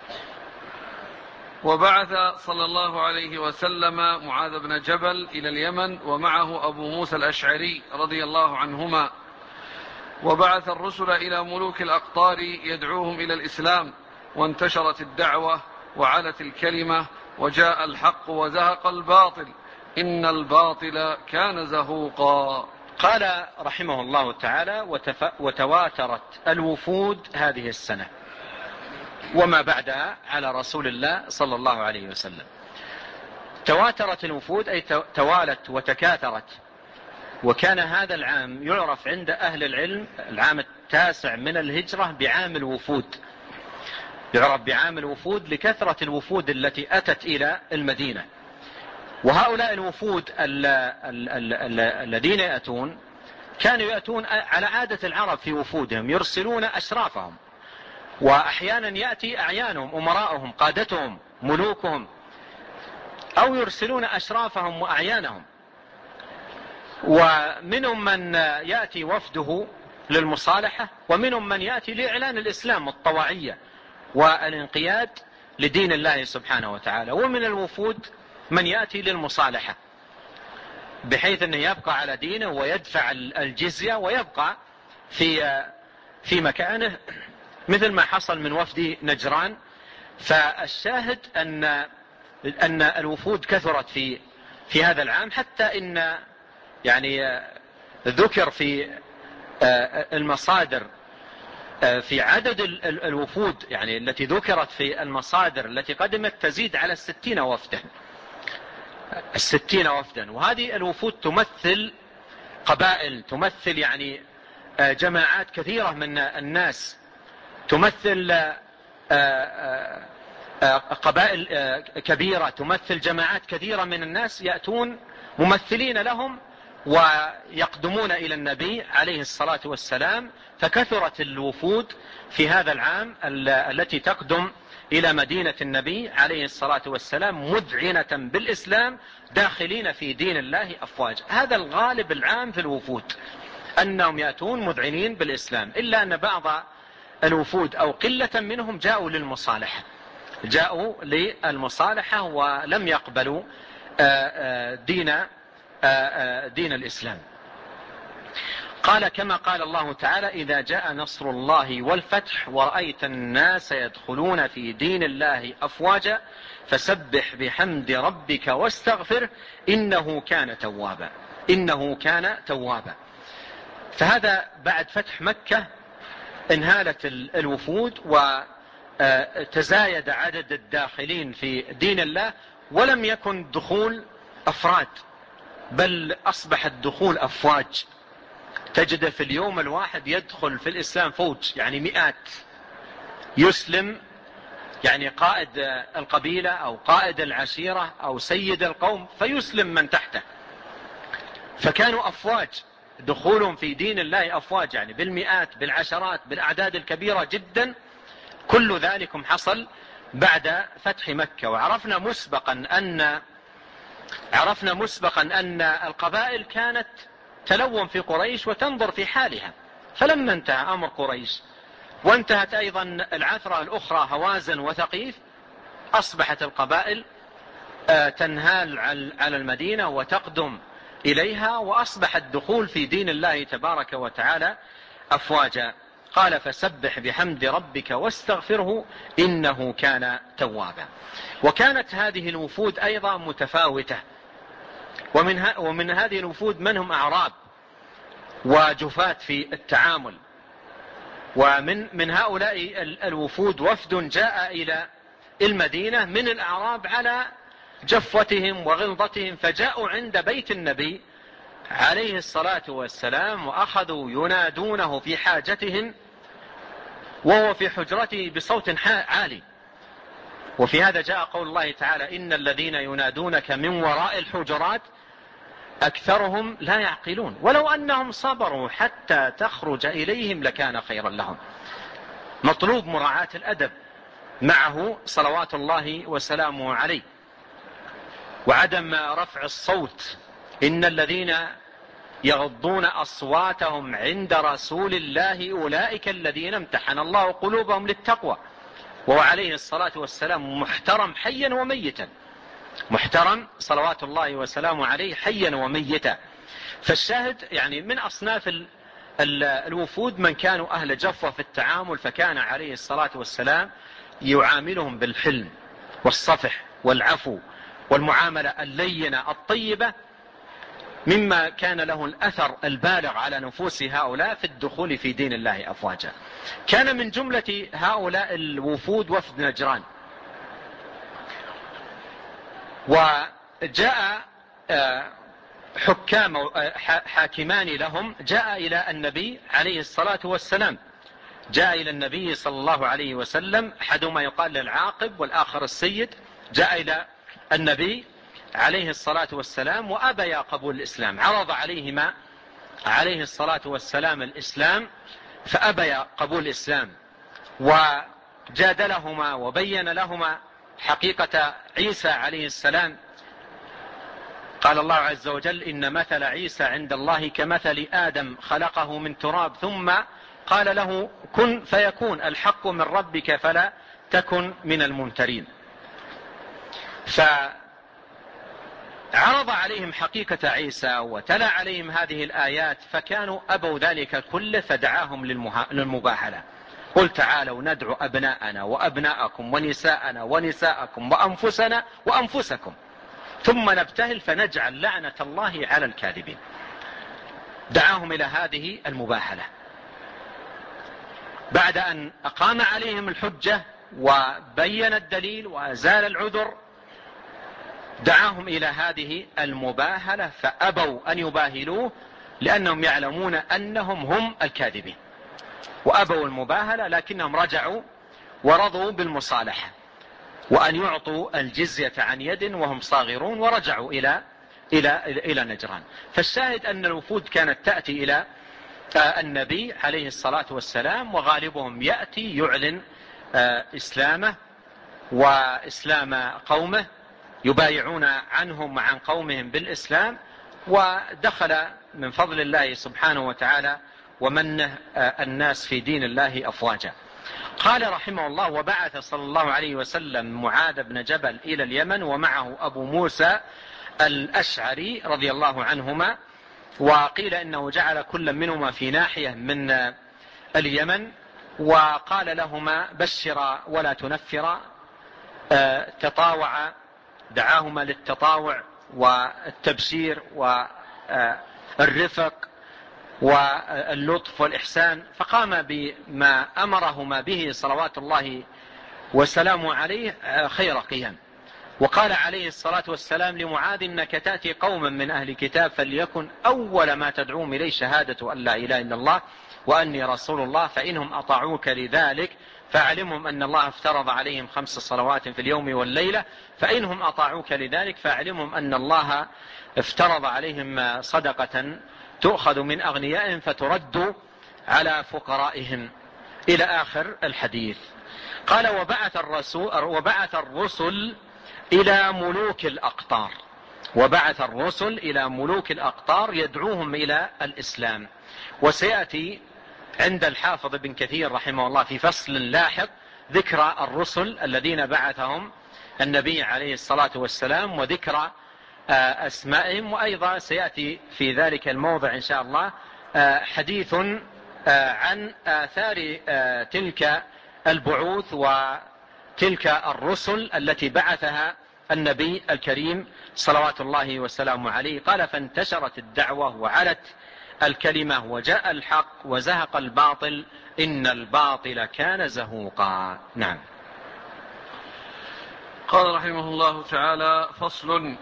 وبعث صلى الله عليه وسلم معاذ بن جبل إلى اليمن ومعه أبو موسى الأشعري رضي الله عنهما، وبعث الرسل إلى ملوك الأقطار يدعوهم إلى الإسلام، وانتشرت الدعوة وعلت الكلمة وجاء الحق وزهق الباطل إن الباطل كان زهوقا. قال رحمه الله تعالى: وتواترت الوفود هذه السنة وما بعدها على رسول الله صلى الله عليه وسلم. تواترت الوفود أي توالت وتكاثرت. وكان هذا العام يعرف عند أهل العلم العام 9 من الهجرة بعام الوفود، يعرف بعام الوفود لكثرة الوفود التي أتت إلى المدينة. وهؤلاء الوفود الذين يأتون كانوا يأتون على عادة العرب في وفودهم، يرسلون أشرافهم، وأحيانا يأتي أعيانهم أمراءهم قادتهم ملوكهم، أو يرسلون أشرافهم وأعيانهم. ومنهم من يأتي وفده للمصالحة، ومنهم من يأتي لإعلان الإسلام والطواعية والانقياد لدين الله سبحانه وتعالى. ومن الوفود من يأتي للمصالحة بحيث أنه يبقى على دينه ويدفع الجزية ويبقى في مكانه، مثل ما حصل من وفد نجران. فالشاهد أن الوفود كثرت في هذا العام، حتى إن يعني ذكر في المصادر في عدد الوفود يعني التي ذكرت في المصادر التي قدمت تزيد على 60 وفدا، 60 وفدا. وهذه الوفود تمثل قبائل، تمثل يعني جماعات كثيرة من الناس، تمثل قبائل كبيرة، تمثل جماعات كثيرة من الناس يأتون ممثلين لهم ويقدمون إلى النبي عليه الصلاة والسلام. فكثرت الوفود في هذا العام التي تقدم إلى مدينة النبي عليه الصلاة والسلام مذعنة بالإسلام داخلين في دين الله أفواج. هذا الغالب العام في الوفود، أنهم يأتون مذعنين بالإسلام، إلا أن بعض الوفود أو قلة منهم جاءوا للمصالحة ولم يقبلوا دين الإسلام. قال كما قال الله تعالى: إذا جاء نصر الله والفتح ورأيت الناس يدخلون في دين الله أفواجا فسبح بحمد ربك واستغفر إنه كان توابا. فهذا بعد فتح مكة انهالت الوفود وتزايد عدد الداخلين في دين الله، ولم يكن دخول أفراد بل أصبح الدخول أفواج. تجد في اليوم الواحد يدخل في الإسلام فوج، يعني مئات، يسلم يعني قائد القبيلة أو قائد العشيرة أو سيد القوم فيسلم من تحته. فكانوا أفواج، دخولهم في دين الله أفواج، يعني بالمئات بالعشرات بالأعداد الكبيرة جدا. كل ذلك حصل بعد فتح مكة. وعرفنا مسبقا أن القبائل كانت تلوم في قريش وتنظر في حالها. فلما انتهى أمر قريش وانتهت أيضا العثرة الأخرى هوازن وثقيف، أصبحت القبائل تنهال على المدينة وتقدم إليها، وأصبح الدخول في دين الله تبارك وتعالى أفواجا. قال فسبح بحمد ربك واستغفره إنه كان توابا. وكانت هذه الوفود أيضا متفاوتة، ومن هذه الوفود من هم أعراب وجفاة في التعامل. ومن هؤلاء الوفود وفد جاء إلى المدينة من الأعراب على جفوتهم وغلظتهم، فجاءوا عند بيت النبي عليه الصلاة والسلام وأخذوا ينادونه في حاجتهم وهو في حجرته بصوت عالي. وفي هذا جاء قول الله تعالى: إن الذين ينادونك من وراء الحجرات أكثرهم لا يعقلون ولو أنهم صبروا حتى تخرج إليهم لكان خيرا لهم. مطلوب مراعاة الأدب معه صلوات الله وسلامه عليه، وعدم رفع الصوت. إن الذين يغضون أصواتهم عند رسول الله أولئك الذين امتحن الله قلوبهم للتقوى. وهو عليه الصلاة والسلام محترم حيا وميتا، محترم صلوات الله وسلامه عليه حيا وميتا. فالشاهد يعني من أصناف الوفود من كانوا أهل جفوة في التعامل، فكان عليه الصلاة والسلام يعاملهم بالحلم والصفح والعفو والمعاملة اللينة الطيبة، مما كان له الأثر البالغ على نفوس هؤلاء في الدخول في دين الله أفواجا. كان من جملة هؤلاء الوفود وفد نجران، وجاء حاكمان لهم جاء إلى النبي عليه الصلاة والسلام، جاء إلى النبي صلى الله عليه وسلم، أحدهما يقال للعاقب والآخر السيد، جاء إلى النبي عليه الصلاة والسلام وأبيا قبول الإسلام. عرض عليهما عليه الصلاة والسلام الإسلام فأبيا قبول الإسلام، وجادلهما وبين لهما حقيقة عيسى عليه السلام. قال الله عز وجل: إن مثل عيسى عند الله كمثل آدم خلقه من تراب ثم قال له كن فيكون، الحق من ربك فلا تكن من الممترين. فعرض عليهم حقيقة عيسى وتلا عليهم هذه الآيات، فكانوا أبوا ذلك كله، فدعاهم للمباهلة. قل تعالوا ندعو أبناءنا وأبناءكم ونساءنا ونساءكم وأنفسنا وأنفسكم ثم نبتهل فنجعل لعنة الله على الكاذبين. دعاهم إلى هذه المباهلة بعد أن أقام عليهم الحجة وبين الدليل وأزال العذر، دعاهم إلى هذه المباهلة فأبوا أن يباهلوه، لأنهم يعلمون أنهم هم الكاذبين، وأبوا المباهلة، لكنهم رجعوا ورضوا بالمصالحة وأن يعطوا الجزية عن يد وهم صاغرون، ورجعوا إلى نجران. فالشاهد أن الوفود كانت تأتي إلى النبي عليه الصلاة والسلام، وغالبهم يأتي يعلن إسلامه وإسلام قومه، يبايعون عنهم وعن قومهم بالإسلام، ودخل من فضل الله سبحانه وتعالى ومنه الناس في دين الله أفواجا. قال رحمه الله: وبعث صلى الله عليه وسلم معاذ بن جبل إلى اليمن ومعه أبو موسى الأشعري رضي الله عنهما، وقيل إنه جعل كل منهما في ناحية من اليمن، وقال لهما: بشرا ولا تنفرا، تطاوعا، دعاهما للتطاوع والتبشير والرفق واللطف والإحسان، فقام بما أمرهما به صلوات الله وسلامه عليه خير قيام. وقال عليه الصلاة والسلام لمعاذ: إنك تأتي قوما من أهل كتاب، فليكن أول ما تدعوهم إليه شهادة أن لا إله إلا الله وأني رسول الله، فإنهم أطاعوك لذلك فاعلمهم أن الله افترض عليهم 5 صلوات في اليوم والليلة، فإنهم أطاعوك لذلك فاعلمهم أن الله افترض عليهم صدقة تؤخذ من أغنيائهم فترد على فقرائهم، إلى آخر الحديث. قال: وبعث الرسل إلى ملوك الأقطار، وبعث الرسل إلى ملوك الأقطار يدعوهم إلى الإسلام. وسيأتي عند الحافظ ابن كثير رحمه الله في فصل لاحق ذكر الرسل الذين بعثهم النبي عليه الصلاة والسلام وذكر أسمائهم، وأيضا سيأتي في ذلك الموضع إن شاء الله حديث عن آثار تلك البعوث وتلك الرسل التي بعثها النبي الكريم صلوات الله وسلامه عليه. قال: فانتشرت الدعوة وعلت الكلمة وجاء الحق وزهق الباطل إن الباطل كان زهوقا. نعم. قال رحمه الله تعالى: فصل،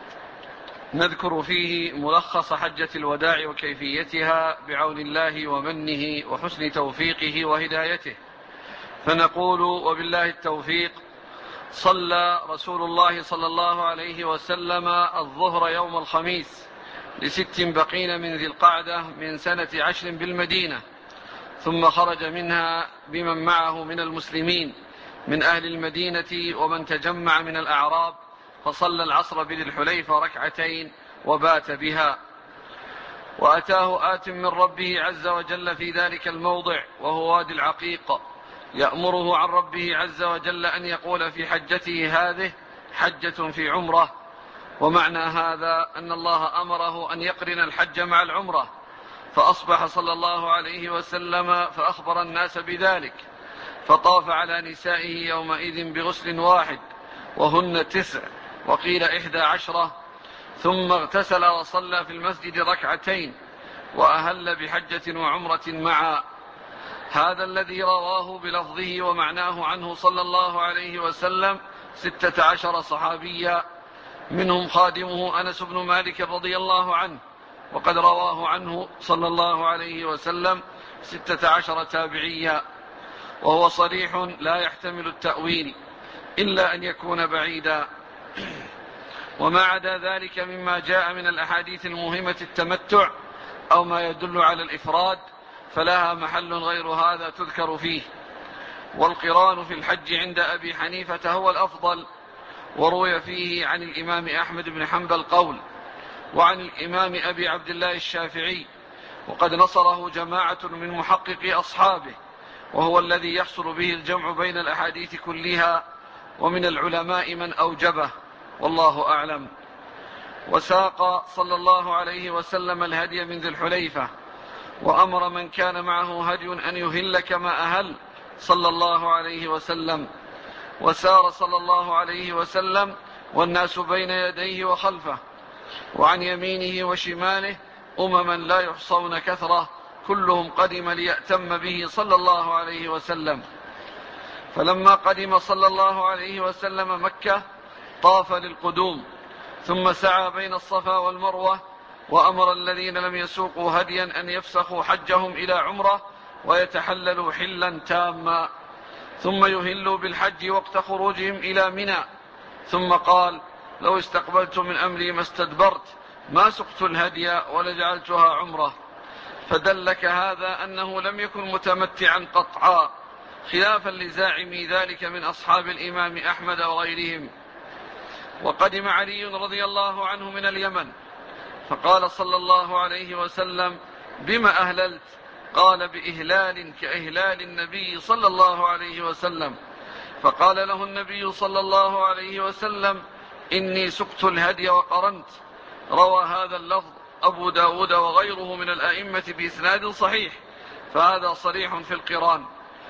نذكر فيه ملخص حجة الوداع وكيفيتها بعون الله ومنه وحسن توفيقه وهدايته. فنقول: وبالله التوفيق. صلى رسول الله صلى الله عليه وسلم الظهر يوم الخميس ل6 بقين من ذي القعدة من سنة 10 بالمدينة، ثم خرج منها بمن معه من المسلمين من أهل المدينة ومن تجمع من الأعراب، فصلى العصر بذي الحليفة 2 ركعتين وبات بها. وأتاه آت من ربه عز وجل في ذلك الموضع وهو وادي العقيق، يأمره عن ربه عز وجل أن يقول في حجته هذه حجة في عمرة. ومعنى هذا أن الله أمره أن يقرن الحج مع العمرة، فأصبح صلى الله عليه وسلم فأخبر الناس بذلك، فطاف على نسائه يومئذ بغسل واحد وهن 9 وقيل 11، ثم اغتسل وصلى في المسجد 2 ركعتين وأهل بحجة وعمرة معا. هذا الذي رواه بلفظه ومعناه عنه صلى الله عليه وسلم 16 صحابيا، منهم خادمه أنس بن مالك رضي الله عنه، وقد رواه عنه صلى الله عليه وسلم 16 تابعيا، وهو صريح لا يحتمل التأويل إلا أن يكون بعيدا. وما عدا ذلك مما جاء من الأحاديث المهمة التمتع أو ما يدل على الإفراد فلها محل غير هذا تذكر فيه. والقران في الحج عند أبي حنيفة هو الأفضل، وروي فيه عن الإمام أحمد بن حنبل قول، وعن الإمام أبي عبد الله الشافعي، وقد نصره جماعة من محققي أصحابه، وهو الذي يحصل به الجمع بين الأحاديث كلها، ومن العلماء من أوجبه، والله أعلم. وساق صلى الله عليه وسلم الهدي من ذي الحليفة، وأمر من كان معه هدي أن يهل كما أهل صلى الله عليه وسلم. وسار صلى الله عليه وسلم والناس بين يديه وخلفه وعن يمينه وشماله أمما لا يحصون كثرة، كلهم قدم ليأتم به صلى الله عليه وسلم. فلما قدم صلى الله عليه وسلم مكة طاف للقدوم، ثم سعى بين الصفا والمروة، وأمر الذين لم يسوقوا هديا أن يفسخوا حجهم إلى عمرة ويتحللوا حلا تاما، ثم يهلوا بالحج وقت خروجهم إلى منى. ثم قال: لو استقبلت من أمري ما استدبرت، ما سقت الهدي ولجعلتها عمرة. فدلك هذا أنه لم يكن متمتعا قطعا، خلافا لزاعمي ذلك من أصحاب الإمام أحمد وغيرهم. وقدم علي رضي الله عنه من اليمن، فقال صلى الله عليه وسلم: بما أهللت؟ قال: بإهلال كإهلال النبي صلى الله عليه وسلم. فقال له النبي صلى الله عليه وسلم: إني سقت الهدي وقرنت. روى هذا اللفظ أبو داود وغيره من الأئمة بإسناد صحيح، فهذا صريح في القران.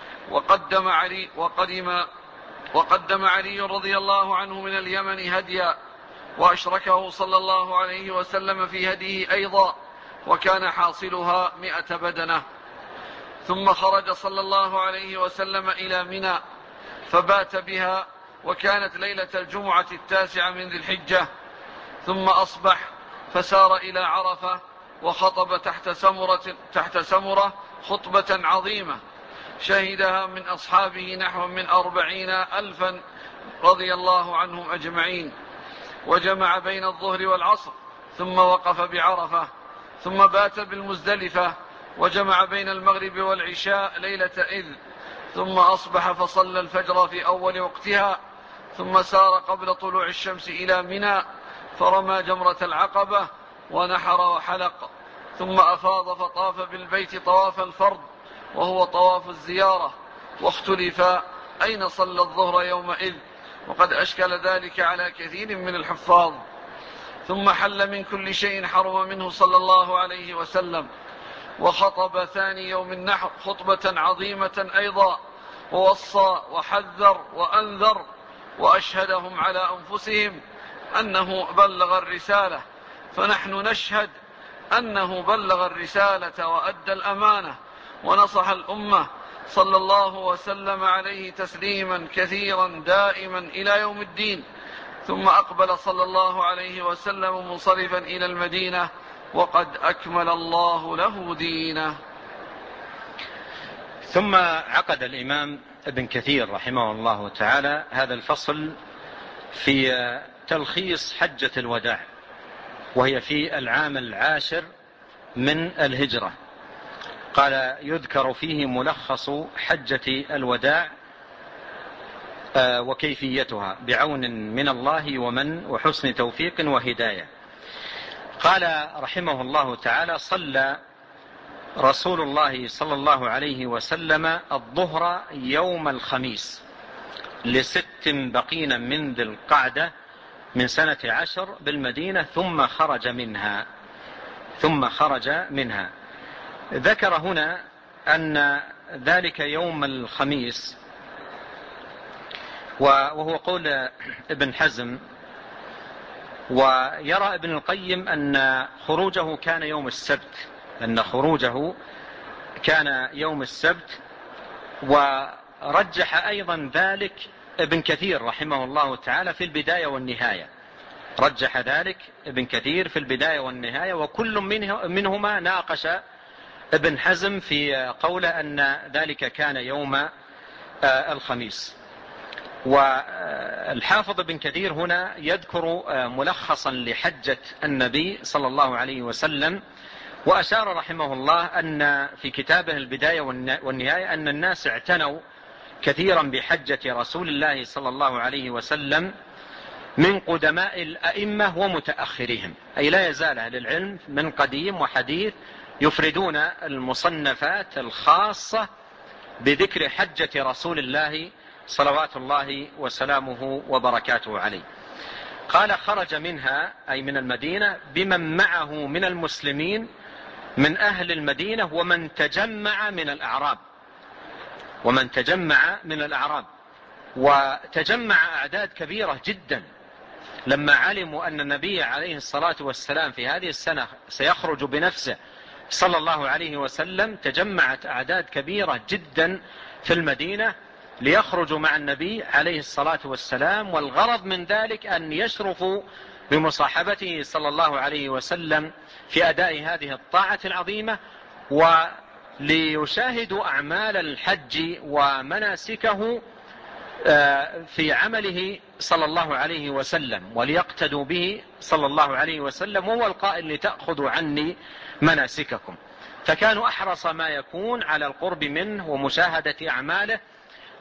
وقدم علي رضي الله عنه من اليمن هديا، وأشركه صلى الله عليه وسلم في هديه أيضا، وكان حاصلها 100 بدنة. ثم خرج صلى الله عليه وسلم إلى منى فبات بها، وكانت ليلة الجمعة 9 من ذي الحجة. ثم أصبح فسار إلى عرفة، وخطب تحت سمرة خطبة عظيمة شهدها من أصحابه نحو من 40,000 رضي الله عنهم أجمعين، وجمع بين الظهر والعصر، ثم وقف بعرفة، ثم بات بالمزدلفة، وجمع بين المغرب والعشاء ليلة إذ، ثم أصبح فصلى الفجر في أول وقتها، ثم سار قبل طلوع الشمس إلى منى فرمى جمرة العقبة ونحر وحلق، ثم أفاض فطاف بالبيت طواف الفرض وهو طواف الزيارة. واختلف أين صلى الظهر يومئذ، وقد أشكل ذلك على كثير من الحفاظ. ثم حل من كل شيء حرم منه صلى الله عليه وسلم، وخطب ثاني يوم النحر خطبة عظيمة أيضا، ووصى وحذر وأنذر، وأشهدهم على أنفسهم أنه بلغ الرسالة، فنحن نشهد أنه بلغ الرسالة وأدى الأمانة ونصح الأمة، صلى الله وسلم عليه تسليما كثيرا دائما إلى يوم الدين. ثم أقبل صلى الله عليه وسلم منصرفا إلى المدينة، وقد أكمل الله له دينه. ثم عقد الإمام ابن كثير رحمه الله تعالى هذا الفصل في تلخيص حجة الوداع، وهي في العام 10 من الهجرة. قال: يذكر فيه ملخص حجة الوداع وكيفيتها بعون من الله وحسن توفيق وهداية. قال رحمه الله تعالى: صلى رسول الله صلى الله عليه وسلم الظهر يوم الخميس ل6 بقين من ذي القعدة من سنة 10 بالمدينة، ثم خرج منها. ذكر هنا أن ذلك يوم الخميس، وهو قول ابن حزم، ويرى ابن القيم أن خروجه كان يوم السبت، ورجح أيضا ذلك ابن كثير رحمه الله تعالى في البداية والنهاية، رجح ذلك ابن كثير في البداية والنهاية، وكل منهما ناقش ابن حزم في قوله أن ذلك كان يوم الخميس. والحافظ ابن كثير هنا يذكر ملخصا لحجة النبي صلى الله عليه وسلم، وأشار رحمه الله أن في كتابه البداية والنهاية أن الناس اعتنوا كثيرا بحجة رسول الله صلى الله عليه وسلم من قدماء الأئمة ومتأخرهم، أي لا يزال أهل العلم من قديم وحديث يفردون المصنفات الخاصة بذكر حجة رسول الله صلوات الله وسلامه وبركاته عليه. قال: خرج منها أي من المدينة بمن معه من المسلمين من أهل المدينة ومن تجمع من الأعراب، وتجمع أعداد كبيرة جدا لما علموا أن النبي عليه الصلاة والسلام في هذه السنة سيخرج بنفسه صلى الله عليه وسلم. تجمعت أعداد كبيرة جدا في المدينة ليخرجوا مع النبي عليه الصلاة والسلام، والغرض من ذلك أن يشرفوا بمصاحبته صلى الله عليه وسلم في أداء هذه الطاعة العظيمة، وليشاهدوا أعمال الحج ومناسكه في عمله صلى الله عليه وسلم، وليقتدوا به صلى الله عليه وسلم، وهو القائل: لتأخذوا عني مناسككم. فكانوا أحرص ما يكون على القرب منه ومشاهدة أعماله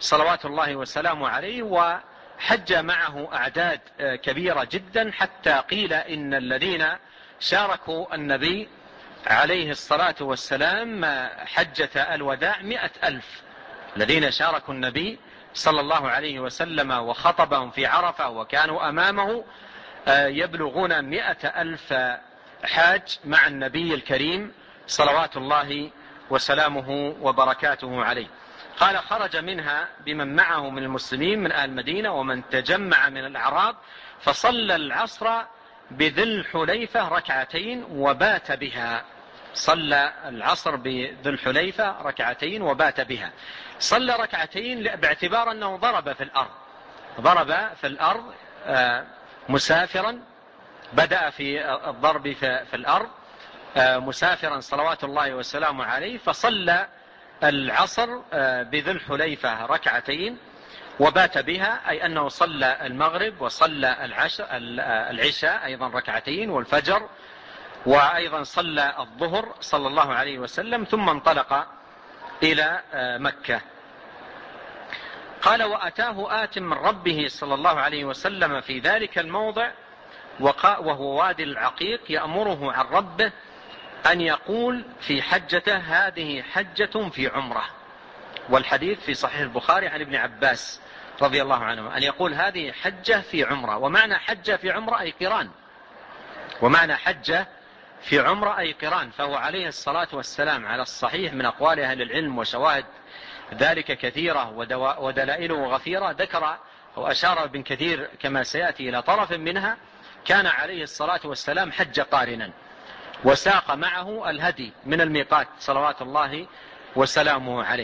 صلوات الله وسلامه عليه، وحج معه أعداد كبيرة جدا، حتى قيل إن الذين شاركوا النبي عليه الصلاة والسلام حجة الوداع 100,000. الذين شاركوا النبي صلى الله عليه وسلم وخطبهم في عرفة وكانوا أمامه يبلغون 100,000 حاج مع النبي الكريم صلوات الله وسلامه وبركاته عليه. قال: خرج منها بمن معه من المسلمين من أهل المدينة ومن تجمع من الأعراب، فصلى العصر بذي الحليفة ركعتين وبات بها. صلى العصر بذي الحليفة ركعتين وبات بها. صلى ركعتين باعتبار أنه ضرب في الأرض مسافرا، بدأ في الضرب في الأرض مسافرا صلوات الله وسلامه عليه، فصلى العصر بذي الحليفة ركعتين وبات بها، أي أنه صلى المغرب وصلى العشاء أيضا ركعتين والفجر، وأيضا صلى الظهر صلى الله عليه وسلم، ثم انطلق إلى مكة. قال: وأتاه آت من ربه صلى الله عليه وسلم في ذلك الموضع وهو وادي العقيق، يأمره عن ربه أن يقول في حجته: هذه حجة في عمرة. والحديث في صحيح البخاري عن ابن عباس رضي الله عنه أن يقول: هذه حجة في عمرة. ومعنى حجة في عمرة أي قران، ومعنى حجة في عمرة أي قران. فهو عليه الصلاة والسلام على الصحيح من أقوال أهل العلم وشواهد ذلك كثيرة ودلائله غفيرة، ذكر وأشار ابن كثير كما سيأتي إلى طرف منها. كان عليه الصلاة والسلام حج قارنا، وساق معه الهدي من الميقات صلوات الله وسلامه عليه.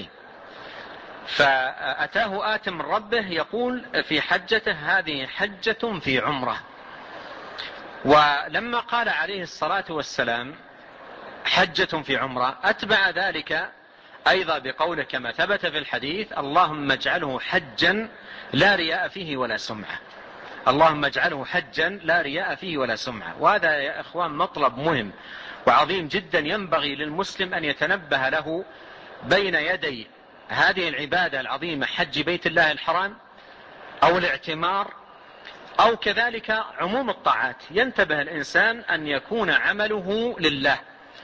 فأتاه آت من ربه يقول في حجته: هذه حجة في عمرة. ولما قال عليه الصلاة والسلام حجة في عمرة، أتبع ذلك أيضا بقوله كما ثبت في الحديث: اللهم اجعله حجا لا رياء فيه ولا سمعة. اللهم اجعله حجا لا رياء فيه ولا سمعة. وهذا يا إخوان مطلب مهم وعظيم جدا، ينبغي للمسلم أن يتنبه له بين يدي هذه العبادة العظيمة، حج بيت الله الحرام أو الاعتمار أو كذلك عموم الطاعات. ينتبه الإنسان أن يكون عمله لله،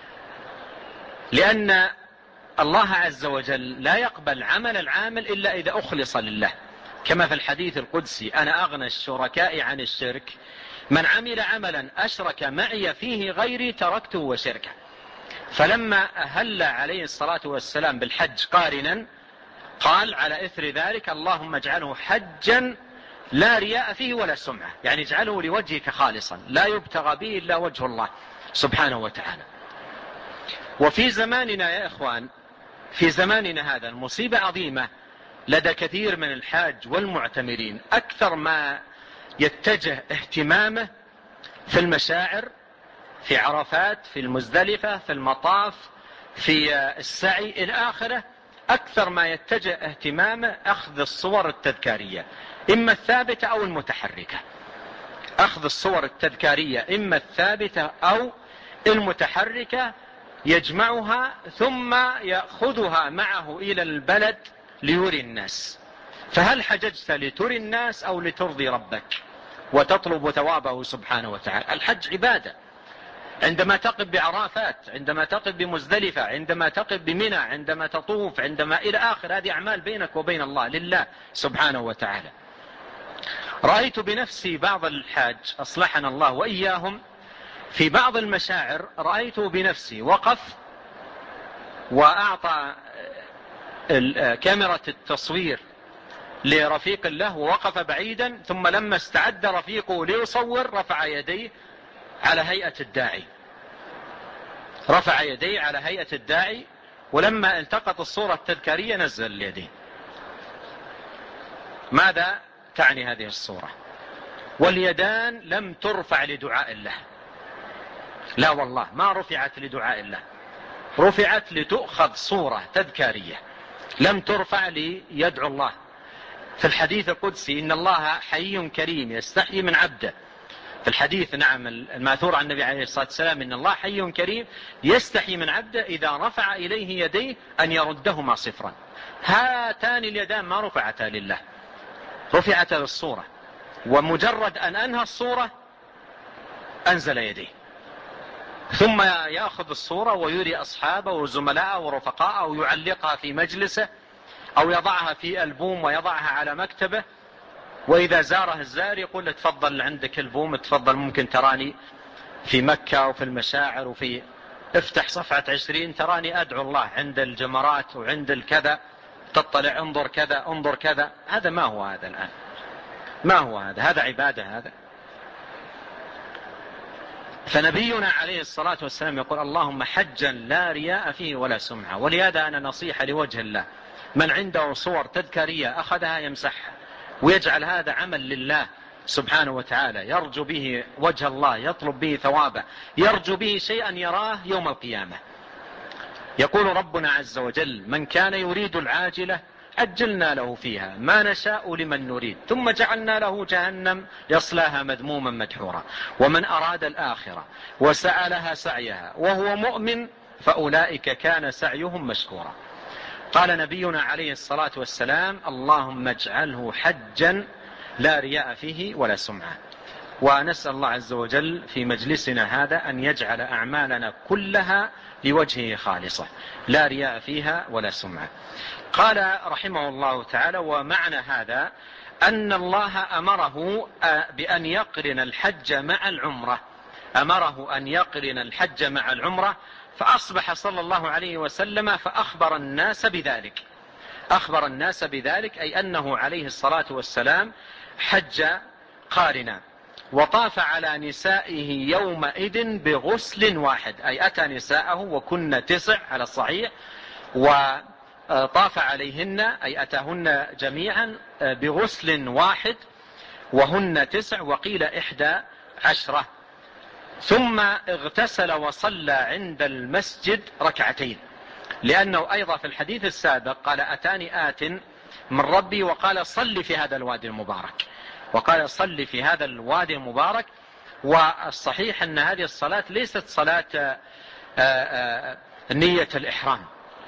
لأن الله عز وجل لا يقبل عمل العامل إلا إذا أخلص لله، كما في الحديث القدسي: أنا أغنى الشركاء عن الشرك، من عمل عملا أشرك معي فيه غيري تركته وشركه. فلما أهل عليه الصلاة والسلام بالحج قارنا، قال على إثر ذلك: اللهم اجعله حجا لا رياء فيه ولا سمعة، يعني اجعله لوجهك خالصا لا يبتغى به إلا وجه الله سبحانه وتعالى. وفي زماننا يا إخوان، في زماننا هذا المصيبة عظيمة لدى كثير من الحاج والمعتمرين. أكثر ما يتجه اهتمامه في المشاعر، في عرفات، في المزدلفة، في المطاف، في السعي إلى آخره، أكثر ما يتجه اهتمامه أخذ الصور التذكارية، إما الثابتة أو المتحركة. أخذ الصور التذكارية إما الثابتة أو المتحركة، يجمعها ثم يأخذها معه إلى البلد ليري الناس. فهل حججت لتري الناس أو لترضي ربك وتطلب ثوابه سبحانه وتعالى؟ الحج عبادة. عندما تقف بعرفات، عندما تقف بمزدلفة، عندما تقف بمنى، عندما تطوف، عندما إلى آخر، هذه أعمال بينك وبين الله لله سبحانه وتعالى. رأيت بنفسي بعض الحاج أصلحنا الله وإياهم في بعض المشاعر، رأيت بنفسي وقف وأعطى كاميرا التصوير لرفيق له ووقف بعيدا، ثم لما استعد رفيقه ليصور رفع يديه على هيئة الداعي، رفع يديه على هيئة الداعي، ولما التقط الصورة التذكارية نزل اليدين. ماذا تعني هذه الصورة؟ واليدان لم ترفع لدعاء الله، لا والله ما رفعت لدعاء الله، رفعت لتؤخذ صورة تذكارية، لم ترفع ليدعو الله. في الحديث القدسي: إن الله حي كريم يستحيي من عبده في الحديث نعم الماثور عن النبي عليه الصلاة والسلام إن الله حي كريم يستحي من عبده إذا رفع إليه يديه أن يردهما صفرا. هاتان اليدان ما رفعتا لله، رفعتا للصورة، ومجرد أن أنهى الصورة أنزل يديه، ثم يأخذ الصورة ويري أصحابه وزملاءه ورفقاءه ويعلقها في مجلسه أو يضعها في ألبوم ويضعها على مكتبه، وإذا زاره الزائر يقول له تفضل عندك البوم، تفضل ممكن تراني في مكة وفي المشاعر وفي افتح صفحة 20 تراني أدعو الله عند الجمرات وعند الكذا، تطلع انظر كذا انظر كذا. هذا ما هو هذا الآن، ما هو هذا عبادة هذا. فنبينا عليه الصلاة والسلام يقول اللهم حجا لا رياء فيه ولا سمعة. ولهذا أنا نصيحة لوجه الله، من عنده صور تذكارية أخذها يمسحها ويجعل هذا عمل لله سبحانه وتعالى، يرجو به وجه الله، يطلب به ثوابه، يرجو به شيئا يراه يوم القيامة. يقول ربنا عز وجل من كان يريد العاجلة عجلنا له فيها ما نشاء لمن نريد ثم جعلنا له جهنم يصلاها مذموما مدحورا ومن أراد الآخرة وسعى لها سعيها وهو مؤمن فأولئك كان سعيهم مشكورا. قال نبينا عليه الصلاة والسلام اللهم اجعله حجا لا رياء فيه ولا سمعة. ونسأل الله عز وجل في مجلسنا هذا أن يجعل أعمالنا كلها لوجهه خالصة لا رياء فيها ولا سمعة. قال رحمه الله تعالى ومعنى هذا أن الله أمره بأن يقرن الحج مع العمرة، أمره أن يقرن الحج مع العمرة، فأصبح صلى الله عليه وسلم فأخبر الناس بذلك، أخبر الناس بذلك أي أنه عليه الصلاة والسلام حج قارنا وطاف على نسائه يومئذ بغسل واحد، أي أتى نساءه وكن 9 على الصحيح، وطاف عليهن أي أتاهن جميعا بغسل واحد وهن 9 وقيل 11. ثم اغتسل وصلى عند المسجد ركعتين، لأنه أيضا في الحديث السابق قال أتاني آت من ربي وقال صل في هذا الوادي المبارك، وقال صل في هذا الوادي المبارك. والصحيح أن هذه الصلاة ليست صلاة نية الإحرام،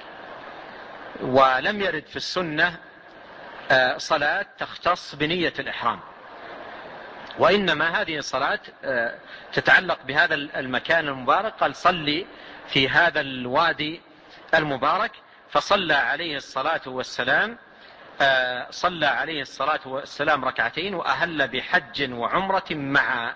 ولم يرد في السنة صلاة تختص بنية الإحرام، وإنما هذه الصلاة تتعلق بهذا المكان المبارك. قال صلي في هذا الوادي المبارك، فصلى عليه الصلاة والسلام صلى عليه الصلاة والسلام ركعتين وأهل بحج وعمرة معا.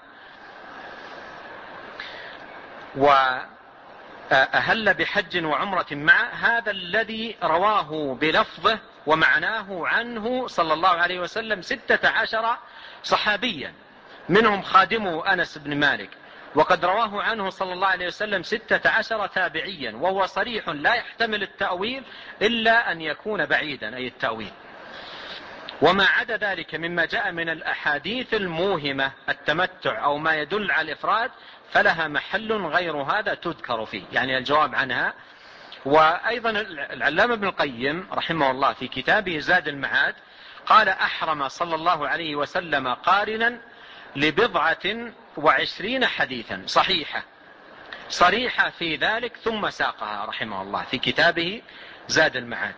وأهل بحج وعمرة معا هذا الذي رواه بلفظه ومعناه عنه صلى الله عليه وسلم 16 صحابيا، منهم خادمه أنس بن مالك، وقد رواه عنه صلى الله عليه وسلم 16 تابعيا، وهو صريح لا يحتمل التأويل إلا أن يكون بعيدا أي التأويل. وما عدا ذلك مما جاء من الأحاديث الموهمة التمتع أو ما يدل على الإفراد فلها محل غير هذا تذكر فيه، يعني الجواب عنها. وأيضا العلامة ابن القيم رحمه الله في كتابه زاد المعاد قال أحرم صلى الله عليه وسلم قارنا ل20 حديثا صريحة في ذلك ثم ساقها رحمه الله في كتابه زاد المعاد.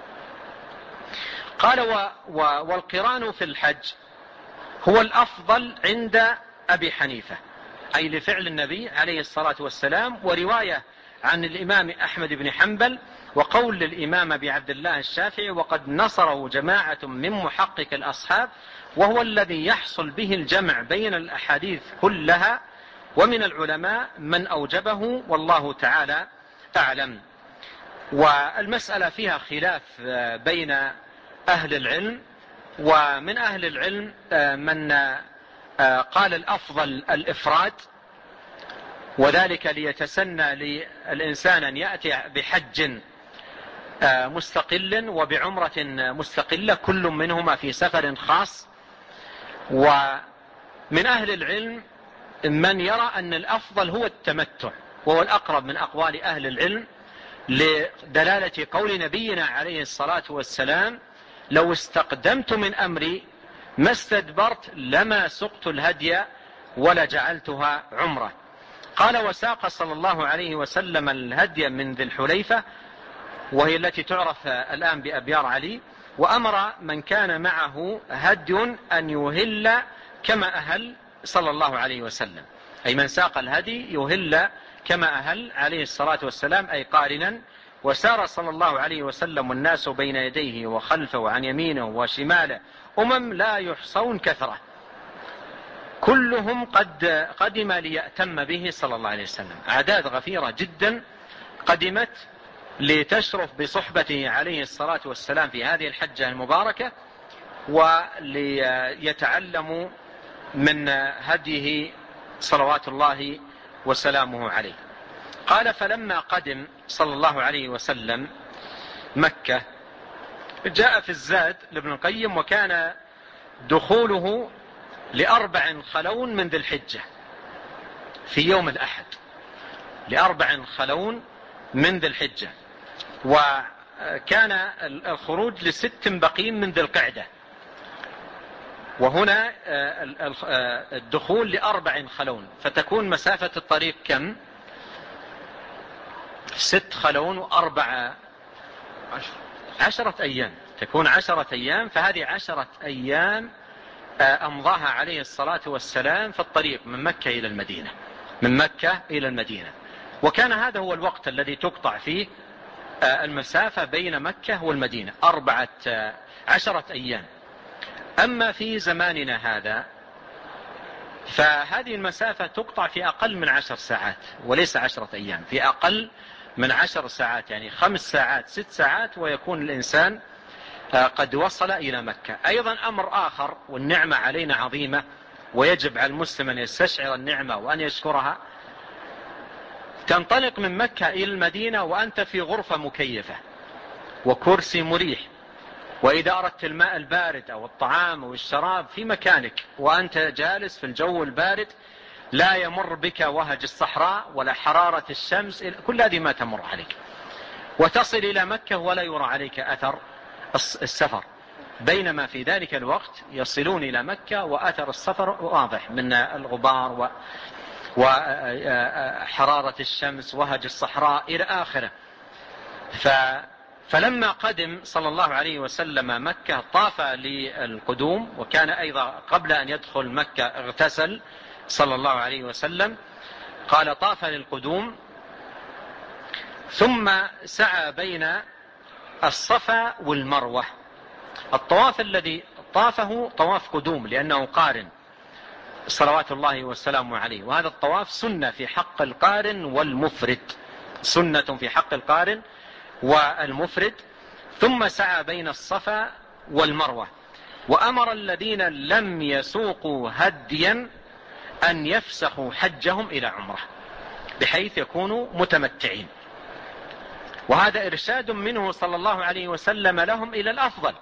قال والقران في الحج هو الأفضل عند أبي حنيفة، أي لفعل النبي عليه الصلاة والسلام، ورواية عن الإمام أحمد بن حنبل، وقول للإمام أبي عبد الله الشافعي، وقد نصره جماعة من محقق الأصحاب، وهو الذي يحصل به الجمع بين الأحاديث كلها، ومن العلماء من أوجبه والله تعالى أعلم. والمسألة فيها خلاف بين أهل العلم، ومن أهل العلم من قال الأفضل الإفراد، وذلك ليتسنى للإنسان أن يأتي بحج مستقل وبعمرة مستقلة كل منهما في سفر خاص. ومن أهل العلم من يرى أن الأفضل هو التمتع، وهو الأقرب من أقوال أهل العلم لدلالة قول نبينا عليه الصلاة والسلام لو استقدمت من أمري ما استدبرت لما سقت الهدي ولجعلتها عمرة. قال وساق صلى الله عليه وسلم الهدي من ذي الحليفة، وهي التي تعرف الآن بأبيار علي، وأمر من كان معه هدي أن يهل كما أهل صلى الله عليه وسلم، أي من ساق الهدي يهل كما أهل عليه الصلاة والسلام، أي قارنا. وسار صلى الله عليه وسلم والناس بين يديه وخلفه وعن يمينه وشماله لا يحصون كثرة، كلهم قد قدم ليأتم به صلى الله عليه وسلم. أعداد غفيرة جدا قدمت لتشرف بصحبته عليه الصلاة والسلام في هذه الحجة المباركة، وليتعلموا من هديه صلوات الله وسلامه عليه. قال فلما قدم صلى الله عليه وسلم مكة، جاء في الزاد لابن القيم وكان دخوله ل4 خلون من ذي الحجة في يوم الأحد، ل4 خلون من ذي الحجة، وكان الخروج ل6 بقين من ذي القعدة، وهنا الدخول ل4 خلون، فتكون مسافة الطريق كم؟ 6 خلون و4 10 أيام، تكون 10 أيام. فهذه 10 أيام أمضاها عليه الصلاة والسلام في الطريق من مكة إلى المدينة، من مكة إلى المدينة. وكان هذا هو الوقت الذي تقطع فيه المسافة بين مكة والمدينة، 14 أيام. أما في زماننا هذا فهذه المسافة تقطع في أقل من 10 ساعات، وليس 10 أيام، في أقل من 10 ساعات، يعني 5 ساعات 6 ساعات ويكون الإنسان قد وصل إلى مكة. أيضا أمر آخر، والنعمة علينا عظيمة، ويجب على المسلم أن يستشعر النعمة وأن يشكرها. تنطلق من مكة إلى المدينة وأنت في غرفة مكيفة وكرسي مريح، وإذا أردت الماء البارد أو الطعام أو الشراب في مكانك، وأنت جالس في الجو البارد، لا يمر بك وهج الصحراء ولا حرارة الشمس، كل هذه ما تمر عليك، وتصل إلى مكة ولا يرى عليك أثر السفر. بينما في ذلك الوقت يصلون إلى مكة وأثر السفر واضح من الغبار وحرارة الشمس وهج الصحراء إلى آخره. فلما قدم صلى الله عليه وسلم مكة طاف للقدوم، وكان أيضا قبل أن يدخل مكة اغتسل صلى الله عليه وسلم. قال طاف للقدوم، ثم سعى بين الصفا والمروة. الطواف الذي طافه طواف قدوم لأنه قارن صلوات الله والسلام عليه، وهذا الطواف سنة في حق القارن والمفرد، سنة في حق القارن والمفرد. ثم سعى بين الصفا والمروة، وأمر الذين لم يسوقوا هديا أن يفسخوا حجهم إلى عمره، بحيث يكونوا متمتعين. وهذا إرشاد منه صلى الله عليه وسلم لهم إلى الأفضل،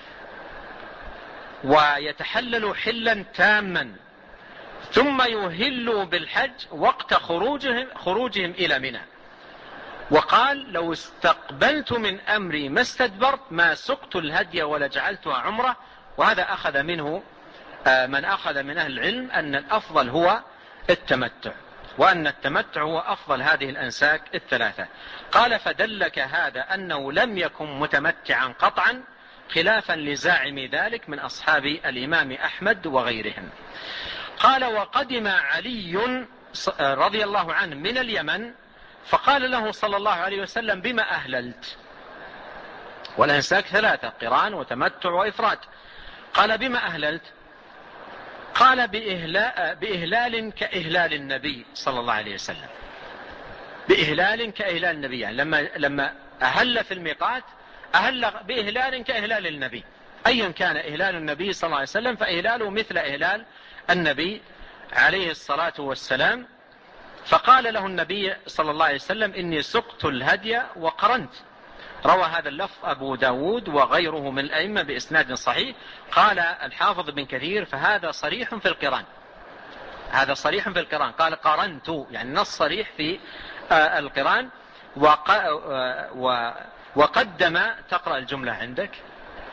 ويتحللوا حلا تاما، ثم يهلوا بالحج وقت خروجهم إلى منى. وقال لو استقبلت من أمري ما استدبرت ما سقت الهدي ولا جعلتها عمره. وهذا أخذ منه من أخذ من أهل العلم أن الأفضل هو التمتع، وأن التمتع هو أفضل هذه الأنساك الثلاثة. قال فدلك هذا أنه لم يكن متمتعا قطعا، خلافا لزاعم ذلك من أصحاب الإمام أحمد وغيرهم. قال وقدم علي رضي الله عنه من اليمن، فقال له صلى الله عليه وسلم بما أهللت؟ والأنساك 3: قران وتمتع وإفراد. قال بما أهللت؟ قال بإهلال كإهلال النبي صلى الله عليه وسلم، بإهلال كإهلال النبي، يعني لما أهل في الميقات أهل بإهلال كإهلال النبي، أيا كان إهلال النبي صلى الله عليه وسلم فإهلاله مثل إهلال النبي عليه الصلاة والسلام. فقال له النبي صلى الله عليه وسلم إني سقت الهدي وقرنت. روى هذا اللفظ أبو داود وغيره من الأئمة بإسناد صحيح. قال الحافظ بن كثير فهذا صريح في القران، هذا صريح في القران، قال قرنت، يعني نص صريح في القران. وقدم تقرأ الجملة عندك،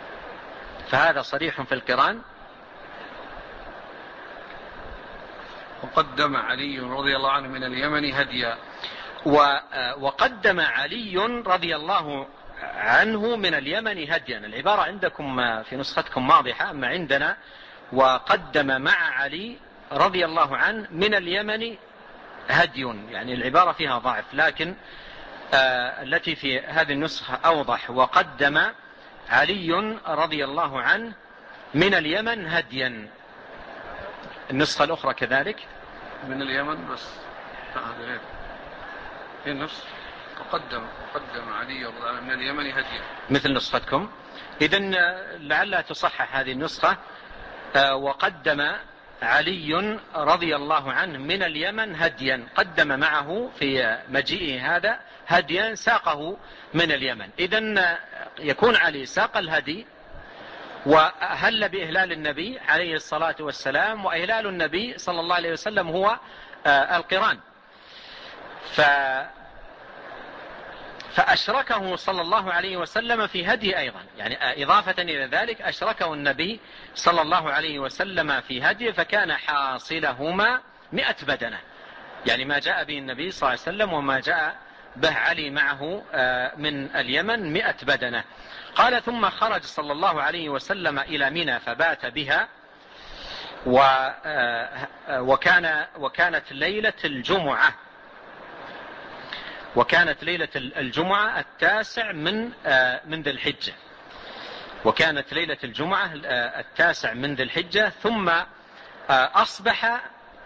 فهذا صريح في القران. وقدم علي رضي الله عنه من اليمن هديا. وقدم علي رضي الله عنه من اليمن هديا. العبارة عندكم في نسختكم واضحة، أما عندنا وقدم مع علي رضي الله عنه من اليمن هدي، يعني العبارة فيها ضعف، لكن التي في هذه النسخة أوضح: وقدم علي رضي الله عنه من اليمن هديا. النسخة الأخرى كذلك من اليمن بس هي النفس، وقدم علي رضي الله عنه من اليمن هديا مثل نسختكم. إذن لعلها تصحح هذه النسخة: وقدم علي رضي الله عنه من اليمن هديا، قدم معه في مجيئه هذا هديا ساقه من اليمن. إذن يكون علي ساق الهدي وأهل بإهلال النبي عليه الصلاة والسلام، وإهلال النبي صلى الله عليه وسلم هو القران، فأشركه صلى الله عليه وسلم في هدي أيضا، يعني إضافة إلى ذلك أشركه النبي صلى الله عليه وسلم في هدي، فكان حاصلهما 100 بدنة، يعني ما جاء به النبي صلى الله عليه وسلم وما جاء به علي معه من اليمن 100 بدنة. قال: ثم خرج صلى الله عليه وسلم إلى منى فبات بها، وكانت ليلة الجمعة، وكانت ليلة الجمعة 9 من ذي الحجة، وكانت ليلة الجمعة 9 من ذي الحجة. ثم أصبح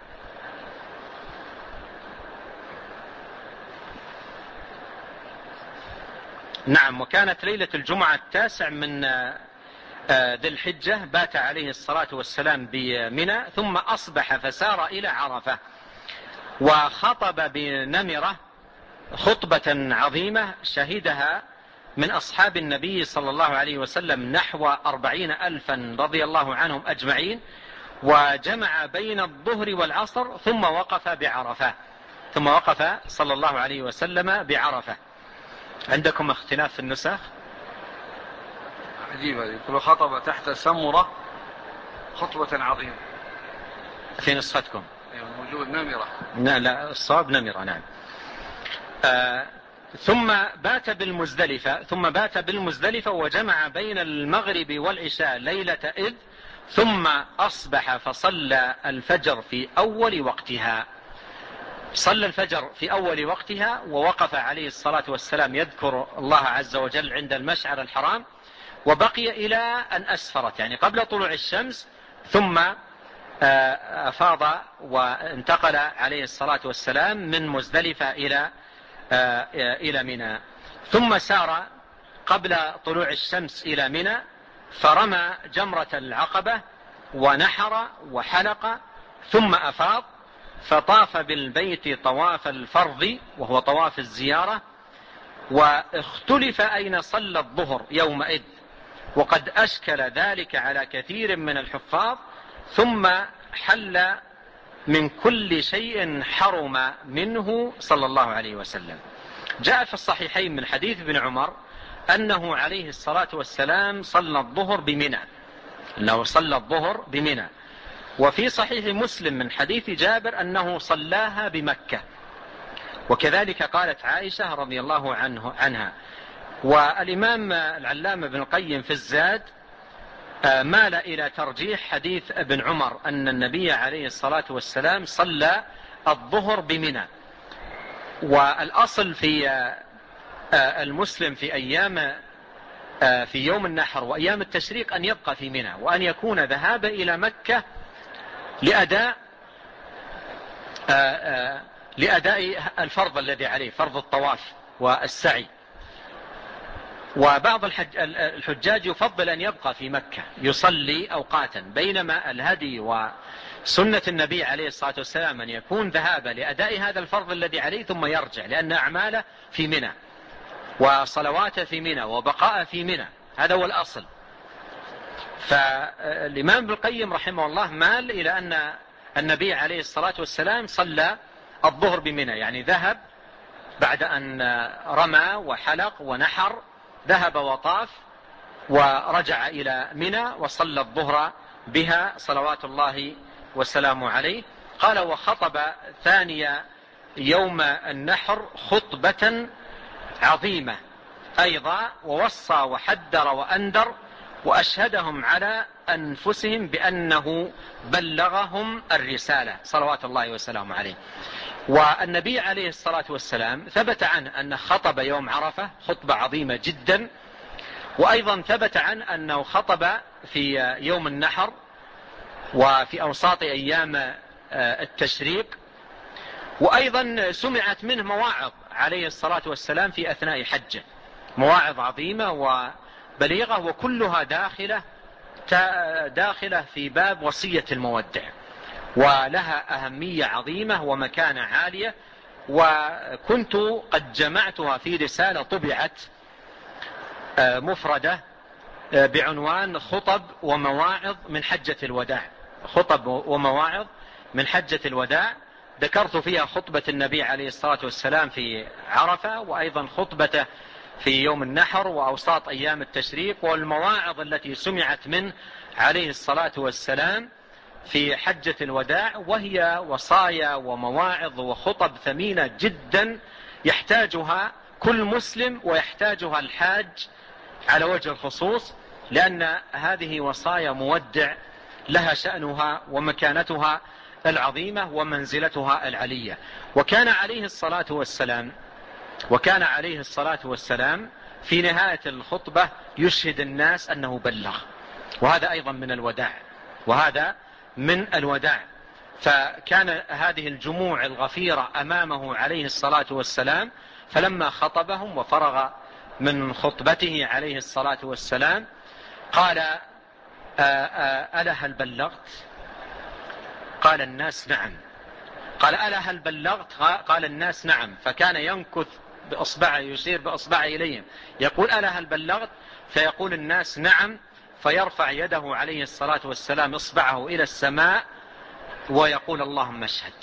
وكانت ليلة الجمعة 9 من ذي الحجة، بات عليه الصلاة والسلام بمنى، ثم أصبح فسار إلى عرفة، وخطب بنمرة خطبة عظيمة شهدها من أصحاب النبي صلى الله عليه وسلم نحو 40,000 رضي الله عنهم أجمعين، وجمع بين الظهر والعصر، ثم وقف بعرفة، ثم وقف صلى الله عليه وسلم بعرفة. عندكم اختلاف في النسخ؟ عجيبة، يقول خطب تحت سمرة خطبة عظيمة في نسختكم. موجود نمرة. لا الصواب نمرة. نعم. ثم بات بالمزدلفة وجمع بين المغرب والعشاء ليلة إذ، ثم أصبح فصلى الفجر في أول وقتها. صلى الفجر في أول وقتها، ووقف عليه الصلاة والسلام يذكر الله عز وجل عند المشعر الحرام، وبقي إلى أن أسفرت، يعني قبل طلوع الشمس، ثم أفاض وانتقل عليه الصلاة والسلام من مزدلفة إلى منى، ثم سار قبل طلوع الشمس إلى منى، فرمى جمرة العقبة ونحر وحلق، ثم أفاض فطاف بالبيت طواف الفرض وهو طواف الزيارة، واختلف أين صلى الظهر يومئذ، وقد أشكل ذلك على كثير من الحفاظ، ثم حل من كل شيء حرم منه صلى الله عليه وسلم. جاء في الصحيحين من حديث ابن عمر أنه عليه الصلاة والسلام صلى الظهر بمنى، وفي صحيح مسلم من حديث جابر أنه صلاها بمكة، وكذلك قالت عائشة رضي الله عنها. والإمام العلامة ابن القيم في الزاد مال إلى ترجيح حديث ابن عمر أن النبي عليه الصلاة والسلام صلى الظهر بمنى. والأصل في المسلم في يوم النحر وأيام التشريق أن يبقى في منى، وأن يكون ذهاب إلى مكة لأداء الفرض الذي عليه، فرض الطواف والسعي. وبعض الحجاج يفضل أن يبقى في مكة يصلي أوقاتا، بينما الهدي وسنة النبي عليه الصلاة والسلام أن يكون ذهابا لأداء هذا الفرض الذي عليه ثم يرجع، لأن أعماله في منى وصلوات في منى وبقاء في منى، هذا هو الأصل. فالإمام ابن القيم رحمه الله مال إلى أن النبي عليه الصلاة والسلام صلى الظهر بمنى، يعني ذهب بعد أن رمى وحلق ونحر، ذهب وطاف ورجع إلى منى وصلى الظهر بها صلوات الله وسلامه عليه. قال وخطب ثاني يوم النحر خطبة عظيمة أيضا، ووصى وحذر وأنذر وأشهدهم على أنفسهم بأنه بلغهم الرسالة صلوات الله وسلامه عليه. والنبي عليه الصلاة والسلام ثبت عنه أنه خطب يوم عرفة خطبة عظيمة جدا، وأيضا ثبت عنه أنه خطب في يوم النحر وفي أوساط أيام التشريق، وأيضا سمعت منه مواعظ عليه الصلاة والسلام في أثناء حجه، مواعظ عظيمة وبليغة، وكلها داخلة في باب وصية المودع، ولها أهمية عظيمة ومكانة عالية. وكنت قد جمعتها في رسالة طبعت مفردة بعنوان خطب ومواعظ من حجة الوداع، خطب ومواعظ من حجة الوداع. ذكرت فيها خطبة النبي عليه الصلاة والسلام في عرفة، وأيضا خطبته في يوم النحر وأوساط أيام التشريق، والمواعظ التي سمعت منه عليه الصلاة والسلام في حجة الوداع، وهي وصايا ومواعظ وخطب ثمينة جدا يحتاجها كل مسلم ويحتاجها الحاج على وجه الخصوص، لأن هذه وصايا مودع لها شأنها ومكانتها العظيمة ومنزلتها العلية. وكان عليه الصلاة والسلام في نهاية الخطبة يشهد الناس أنه بلغ، وهذا أيضا من الوداع. فكان هذه الجموع الغفيرة أمامه عليه الصلاة والسلام، فلما خطبهم وفرغ من خطبته عليه الصلاة والسلام قال ألا هل بلغت؟ قال الناس نعم. قال ألا هل بلغت؟ قال الناس نعم. فكان ينكث بأصبعه، يشير بأصبعه إليهم، يقول ألا هل بلغت؟ فيقول الناس نعم، فيرفع يده عليه الصلاة والسلام إصبعه إلى السماء ويقول اللهم اشهد،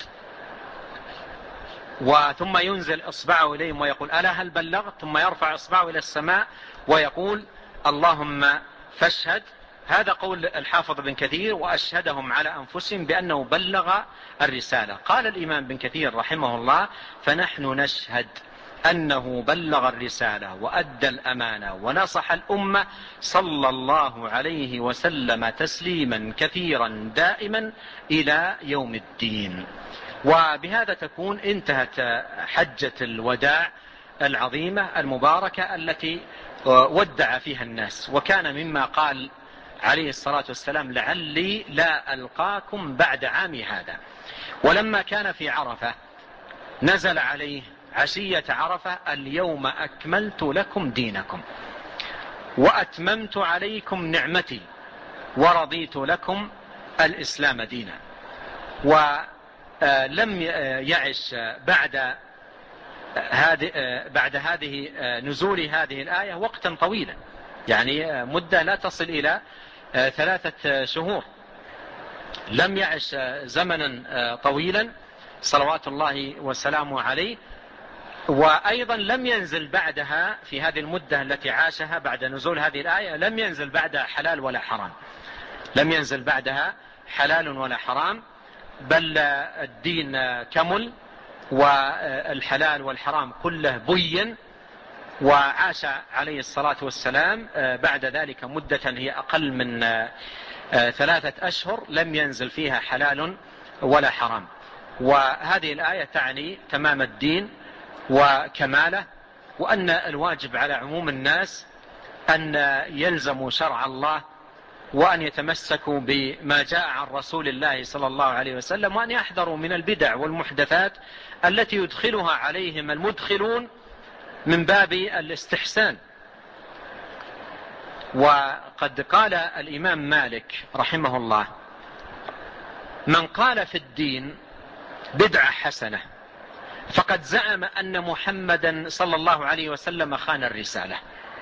ثم ينزل إصبعه إليهم ويقول ألا هل بلغت؟ ثم يرفع إصبعه إلى السماء ويقول اللهم فاشهد. هذا قول الحافظ بن كثير، وأشهدهم على أنفسهم بأنه بلغ الرسالة. قال الإمام بن كثير رحمه الله فنحن نشهد أنه بلغ الرسالة وأدى الأمانة ونصح الأمة صلى الله عليه وسلم تسليما كثيرا دائما إلى يوم الدين. وبهذا تكون انتهت حجة الوداع العظيمة المباركة التي ودع فيها الناس. وكان مما قال عليه الصلاة والسلام لعلي لا ألقاكم بعد عامي هذا. ولما كان في عرفة نزل عليه عشية عرفة اليوم أكملت لكم دينكم وأتممت عليكم نعمتي ورضيت لكم الإسلام دينا. ولم يعش بعد نزول هذه الآية وقتا طويلا، يعني مدة لا تصل إلى 3 شهور، لم يعش زمنا طويلا صلوات الله وسلامه عليه. وأيضا لم ينزل بعدها في هذه المدة التي عاشها بعد نزول هذه الآية، لم ينزل بعدها حلال ولا حرام، لم ينزل بعدها حلال ولا حرام، بل الدين كمل والحلال والحرام كله بين. وعاش عليه الصلاة والسلام بعد ذلك مدة هي أقل من 3 أشهر لم ينزل فيها حلال ولا حرام. وهذه الآية تعني تمام الدين وكماله، وأن الواجب على عموم الناس أن يلزموا شرع الله وأن يتمسكوا بما جاء عن رسول الله صلى الله عليه وسلم، وأن يحذروا من البدع والمحدثات التي يدخلها عليهم المدخلون من باب الاستحسان. وقد قال الإمام مالك رحمه الله من قال في الدين بدعة حسنة فقد زعم أن محمدا صلى الله عليه وسلم خان الرسالة،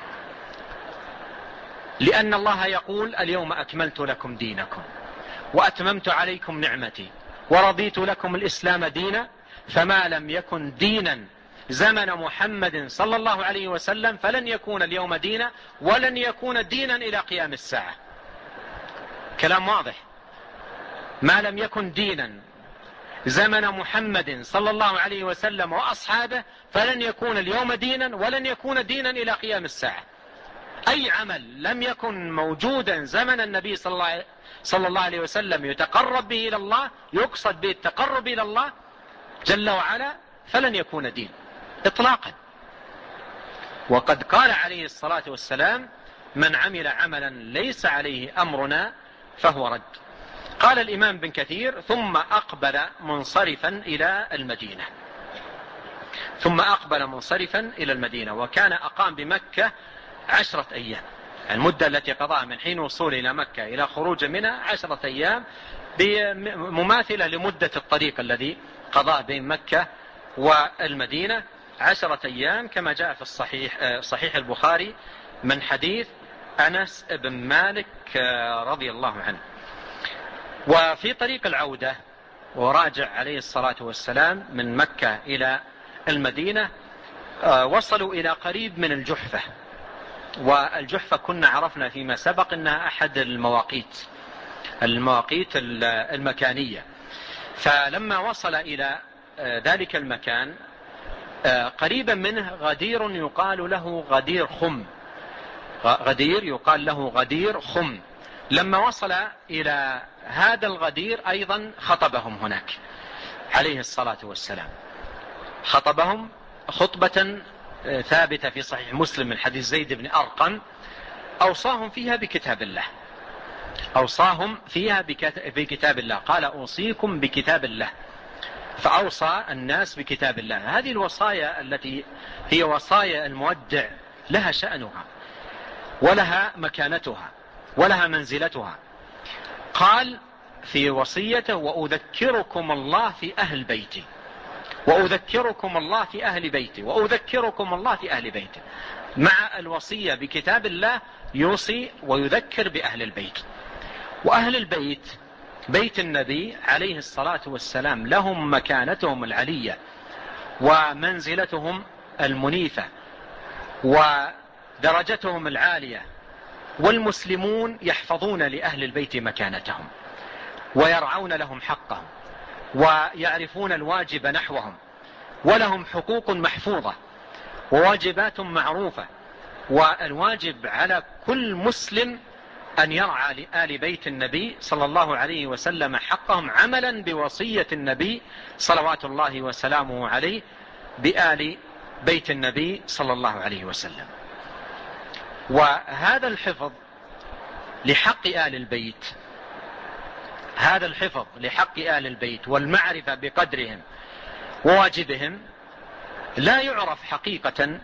لأن الله يقول اليوم أكملت لكم دينكم وأتممت عليكم نعمتي ورضيت لكم الإسلام دينا، فما لم يكن دينا زمن محمد صلى الله عليه وسلم فلن يكون اليوم دينا ولن يكون دينا إلى قيام الساعة. كلام واضح. ما لم يكن دينا زمن محمد صلى الله عليه وسلم وأصحابه فلن يكون اليوم دينا ولن يكون دينا إلى قيام الساعة. أي عمل لم يكن موجودا زمن النبي صلى الله عليه وسلم يتقرب به إلى الله، يقصد به التقرب إلى الله جل وعلا، فلن يكون دين إطلاقا. وقد قال عليه الصلاة والسلام: من عمل عملا ليس عليه أمرنا فهو رد. قال الإمام بن كثير: ثم أقبل منصرفا إلى المدينة. ثم أقبل منصرفا إلى المدينة، وكان أقام بمكة 10 أيام. المدة التي قضاها من حين وصول إلى مكة إلى خروج منها 10 أيام، مماثلة لمدة الطريق الذي قضاه بين مكة والمدينة 10 أيام، كما جاء في صحيح البخاري من حديث أنس بن مالك رضي الله عنه. وفي طريق العودة وراجع عليه الصلاة والسلام من مكة إلى المدينة وصلوا إلى قريب من الجحفة. والجحفة كنا عرفنا فيما سبق أنها أحد المواقيت المكانية. فلما وصل إلى ذلك المكان قريبا منه غدير يقال له غدير خم، غدير يقال له غدير خم. لما وصل إلى هذا الغدير أيضا خطبهم هناك عليه الصلاة والسلام، خطبهم خطبة ثابتة في صحيح مسلم من حديث زيد بن أرقم، أوصاهم فيها بكتاب الله، أوصاهم فيها بكتاب الله. قال: أوصيكم بكتاب الله. فأوصى الناس بكتاب الله. هذه الوصايا التي هي وصايا المودع لها شأنها ولها مكانتها ولها منزلتها. قال في وصيته: وأذكركم الله في أهل بيتي، وأذكركم الله في أهل بيتي، وأذكركم الله في أهل بيتي. مع الوصية بكتاب الله يوصي ويذكر بأهل البيت. وأهل البيت بيت النبي عليه الصلاة والسلام لهم مكانتهم العلية ومنزلتهم المنيفة ودرجتهم العالية، والمسلمون يحفظون لأهل البيت مكانتهم ويرعون لهم حقهم ويعرفون الواجب نحوهم، ولهم حقوق محفوظة وواجبات معروفة. والواجب على كل مسلم أن يرعى لآل بيت النبي صلى الله عليه وسلم حقهم، عملا بوصية النبي صلوات الله وسلامه عليه بآل بيت النبي صلى الله عليه وسلم. وهذا الحفظ لحق آل البيت، هذا الحفظ لحق آل البيت والمعرفة بقدرهم وواجبهم لا يعرف حقيقة،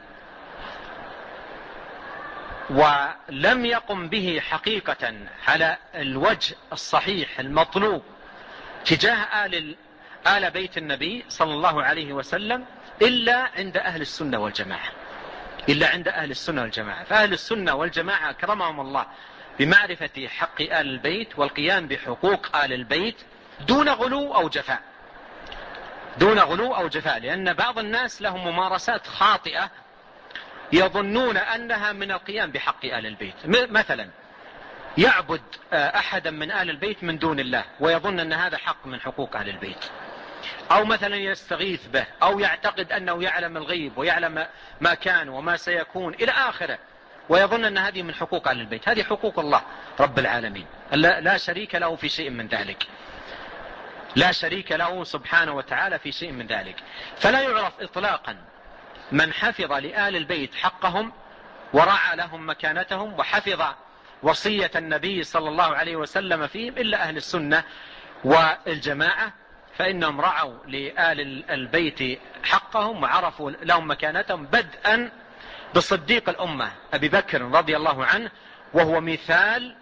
ولم يقم به حقيقة على الوجه الصحيح المطلوب تجاه آل بيت النبي صلى الله عليه وسلم إلا عند أهل السنة والجماعة، إلا عند أهل السنة والجماعة. فأهل السنة والجماعة أكرمهم الله بمعرفة حق آل البيت والقيام بحقوق آل البيت دون غلو أو جفاء، دون غلو أو جفاء. لأن بعض الناس لهم ممارسات خاطئة يظنون أنها من القيام بحق آل البيت. مثلا يعبد أحدا من آل البيت من دون الله ويظن أن هذا حق من حقوق آل البيت، أو مثلا يستغيث به، أو يعتقد أنه يعلم الغيب ويعلم ما كان وما سيكون إلى آخره، ويظن أن هذه من حقوق آل البيت. هذه حقوق الله رب العالمين، لا شريك له في شيء من ذلك، لا شريك له سبحانه وتعالى في شيء من ذلك. فلا يعرف إطلاقا من حفظ لآل البيت حقهم ورعى لهم مكانتهم وحفظ وصية النبي صلى الله عليه وسلم فيهم إلا أهل السنة والجماعة، فإنهم رعوا لآل البيت حقهم وعرفوا لهم مكانتهم، بدءا بصديق الأمة أبي بكر رضي الله عنه، وهو مثال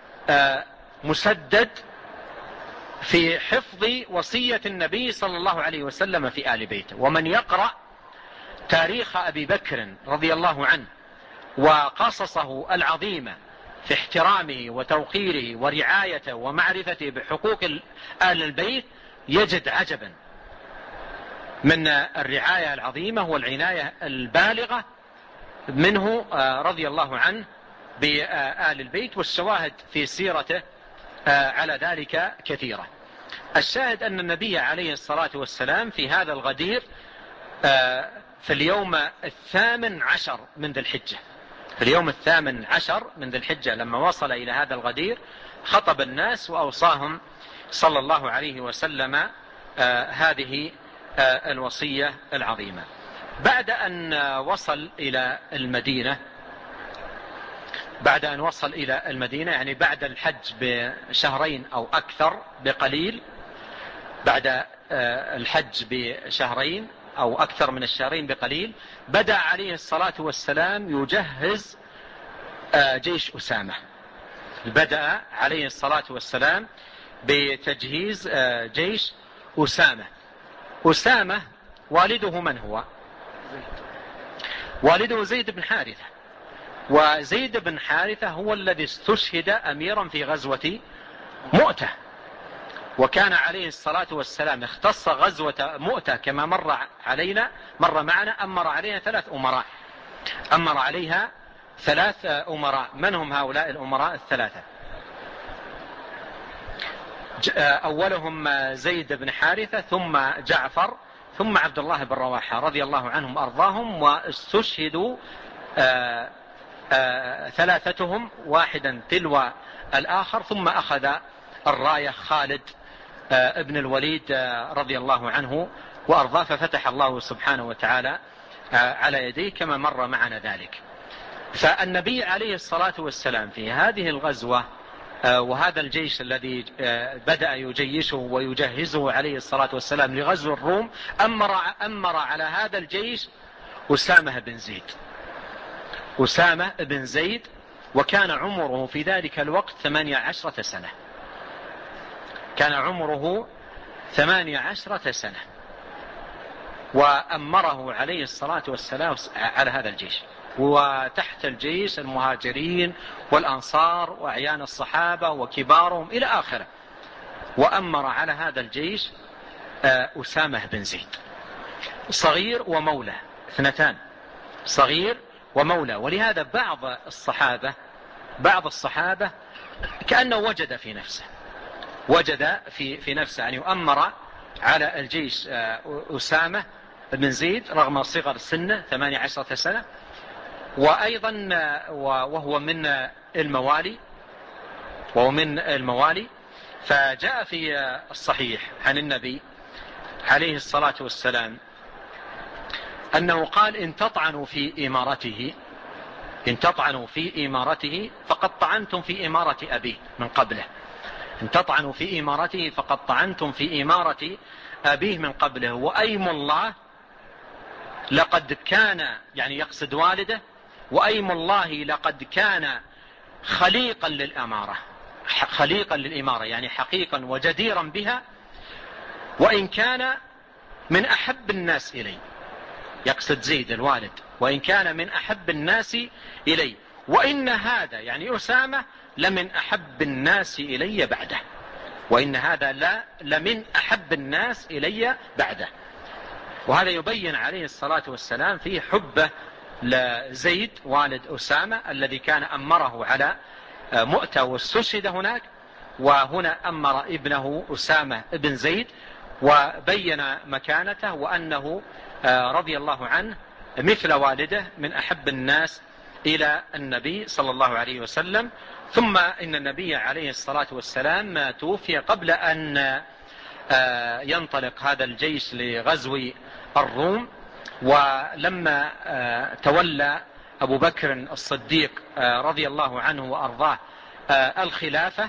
مسدد في حفظ وصية النبي صلى الله عليه وسلم في آل بيته. ومن يقرأ تاريخ أبي بكر رضي الله عنه وقصصه العظيمة في احترامه وتوقيره ورعايته ومعرفته بحقوق آل البيت يجد عجبا من الرعاية العظيمة والعناية البالغة منه رضي الله عنه بآل البيت. والشواهد في سيرته على ذلك كثيرة. الشاهد أن النبي عليه الصلاة والسلام في هذا الغدير في اليوم 18 من ذي الحجة، في اليوم 18 من ذي الحجة لما وصل إلى هذا الغدير خطب الناس وأوصاهم صلى الله عليه وسلم هذه الوصية العظيمة. بعد أن وصل إلى المدينة، يعني بعد الحج بشهرين أو أكثر بقليل، بعد الحج بشهرين أو أكثر من الشهرين بقليل، بدأ عليه الصلاة والسلام يجهز جيش أسامة. بدأ عليه الصلاة والسلام بتجهيز جيش أسامة. أسامة والده من هو؟ والده زيد بن حارثة، وزيد بن حارثة هو الذي استشهد أميرا في غزوة مؤتة. وكان عليه الصلاة والسلام اختص غزوة مؤتة كما مر معنا، أمر عليها 3 أمراء، أمر عليها 3 أمراء. من هم هؤلاء الأمراء ال3؟ أولهم زيد بن حارثة، ثم جعفر، ثم عبد الله بن رواحة رضي الله عنهم أرضاهم. واستشهدوا 3 واحدا تلو الآخر. ثم أخذ الراية خالد ابن الوليد رضي الله عنه وأرضاه، ففتح الله سبحانه وتعالى على يديه كما مر معنا ذلك. فالنبي عليه الصلاة والسلام في هذه الغزوة وهذا الجيش الذي بدأ يجيشه ويجهزه عليه الصلاة والسلام لغزو الروم، أمر على هذا الجيش أسامة بن زيد، وكان عمره في ذلك الوقت 18 سنة. كان عمره 18 سنة، وأمره عليه الصلاة والسلام على هذا الجيش. وتحت الجيش المهاجرين والأنصار وأعيان الصحابة وكبارهم إلى آخره. وأمر على هذا الجيش أسامة بن زيد، صغير ومولى، 2، صغير ومولى. ولهذا بعض الصحابة كأنه وجد في نفسه أن يؤمر على الجيش أسامة بن زيد رغم صغر سنه 18 سنة، وأيضا وهو من الموالي. فجاء في الصحيح عن النبي عليه الصلاة والسلام أنه قال: إن تطعنوا في إمارته فقد طعنتم في إمارة أبيه من قبله. إن تطعنوا في إمارته فقد طعنتم في إمارة أبيه من قبله. وأيم الله لقد كان، يعني يقصد والده، وأيم الله لقد كان خليقا للإمارة، يعني حقيقا وجديرا بها، وإن كان من أحب الناس إلي. يقصد زيد الوالد: وإن كان من أحب الناس إلي، وإن هذا يعني أسامة لمن أحب الناس إلي بعده. وإن هذا لمن أحب الناس إلي بعده. وهذا يبين عليه الصلاة والسلام في حبه لزيد والد أسامة الذي كان أمره على مؤتة واستشهد هناك، وهنا أمر ابنه أسامة بن زيد، وبين مكانته وأنه رضي الله عنه مثل والده من أحب الناس إلى النبي صلى الله عليه وسلم. ثم إن النبي عليه الصلاة والسلام توفي قبل أن ينطلق هذا الجيش لغزو الروم. ولما تولى أبو بكر الصديق رضي الله عنه وأرضاه الخلافة،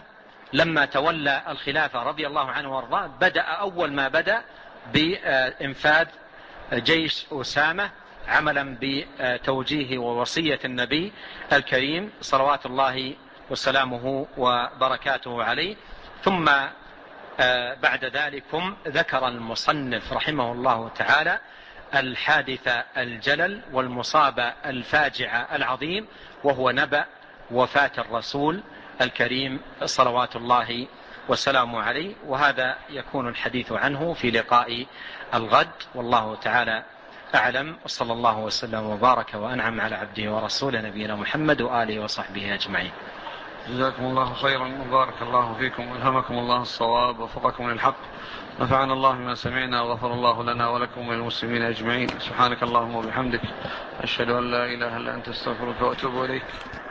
رضي الله عنه وأرضاه، أول ما بدأ بإنفاذ جيش أسامة عملا بتوجيه ووصية النبي الكريم صلوات الله وسلامه وبركاته عليه. ثم بعد ذلك ذكر المصنف رحمه الله تعالى الحادث الجلل والمصاب الفاجع العظيم، وهو نبأ وفاة الرسول الكريم صلوات الله وسلامه عليه. وهذا يكون الحديث عنه في لقاء الغد، والله تعالى أعلم، وصلى الله وسلم وبارك وأنعم على عبده ورسوله نبينا محمد وآله وصحبه أجمعين. جزاكم الله خيرا وبارك الله فيكم وألهمكم الله الصواب ووفقكم للحق. نفعنا الله بما سمعنا وغفر الله لنا ولكم وللمسلمين أجمعين. سبحانك اللهم وبحمدك، أشهد أن لا إله إلا أنت، استغفرك وأتوب إليك.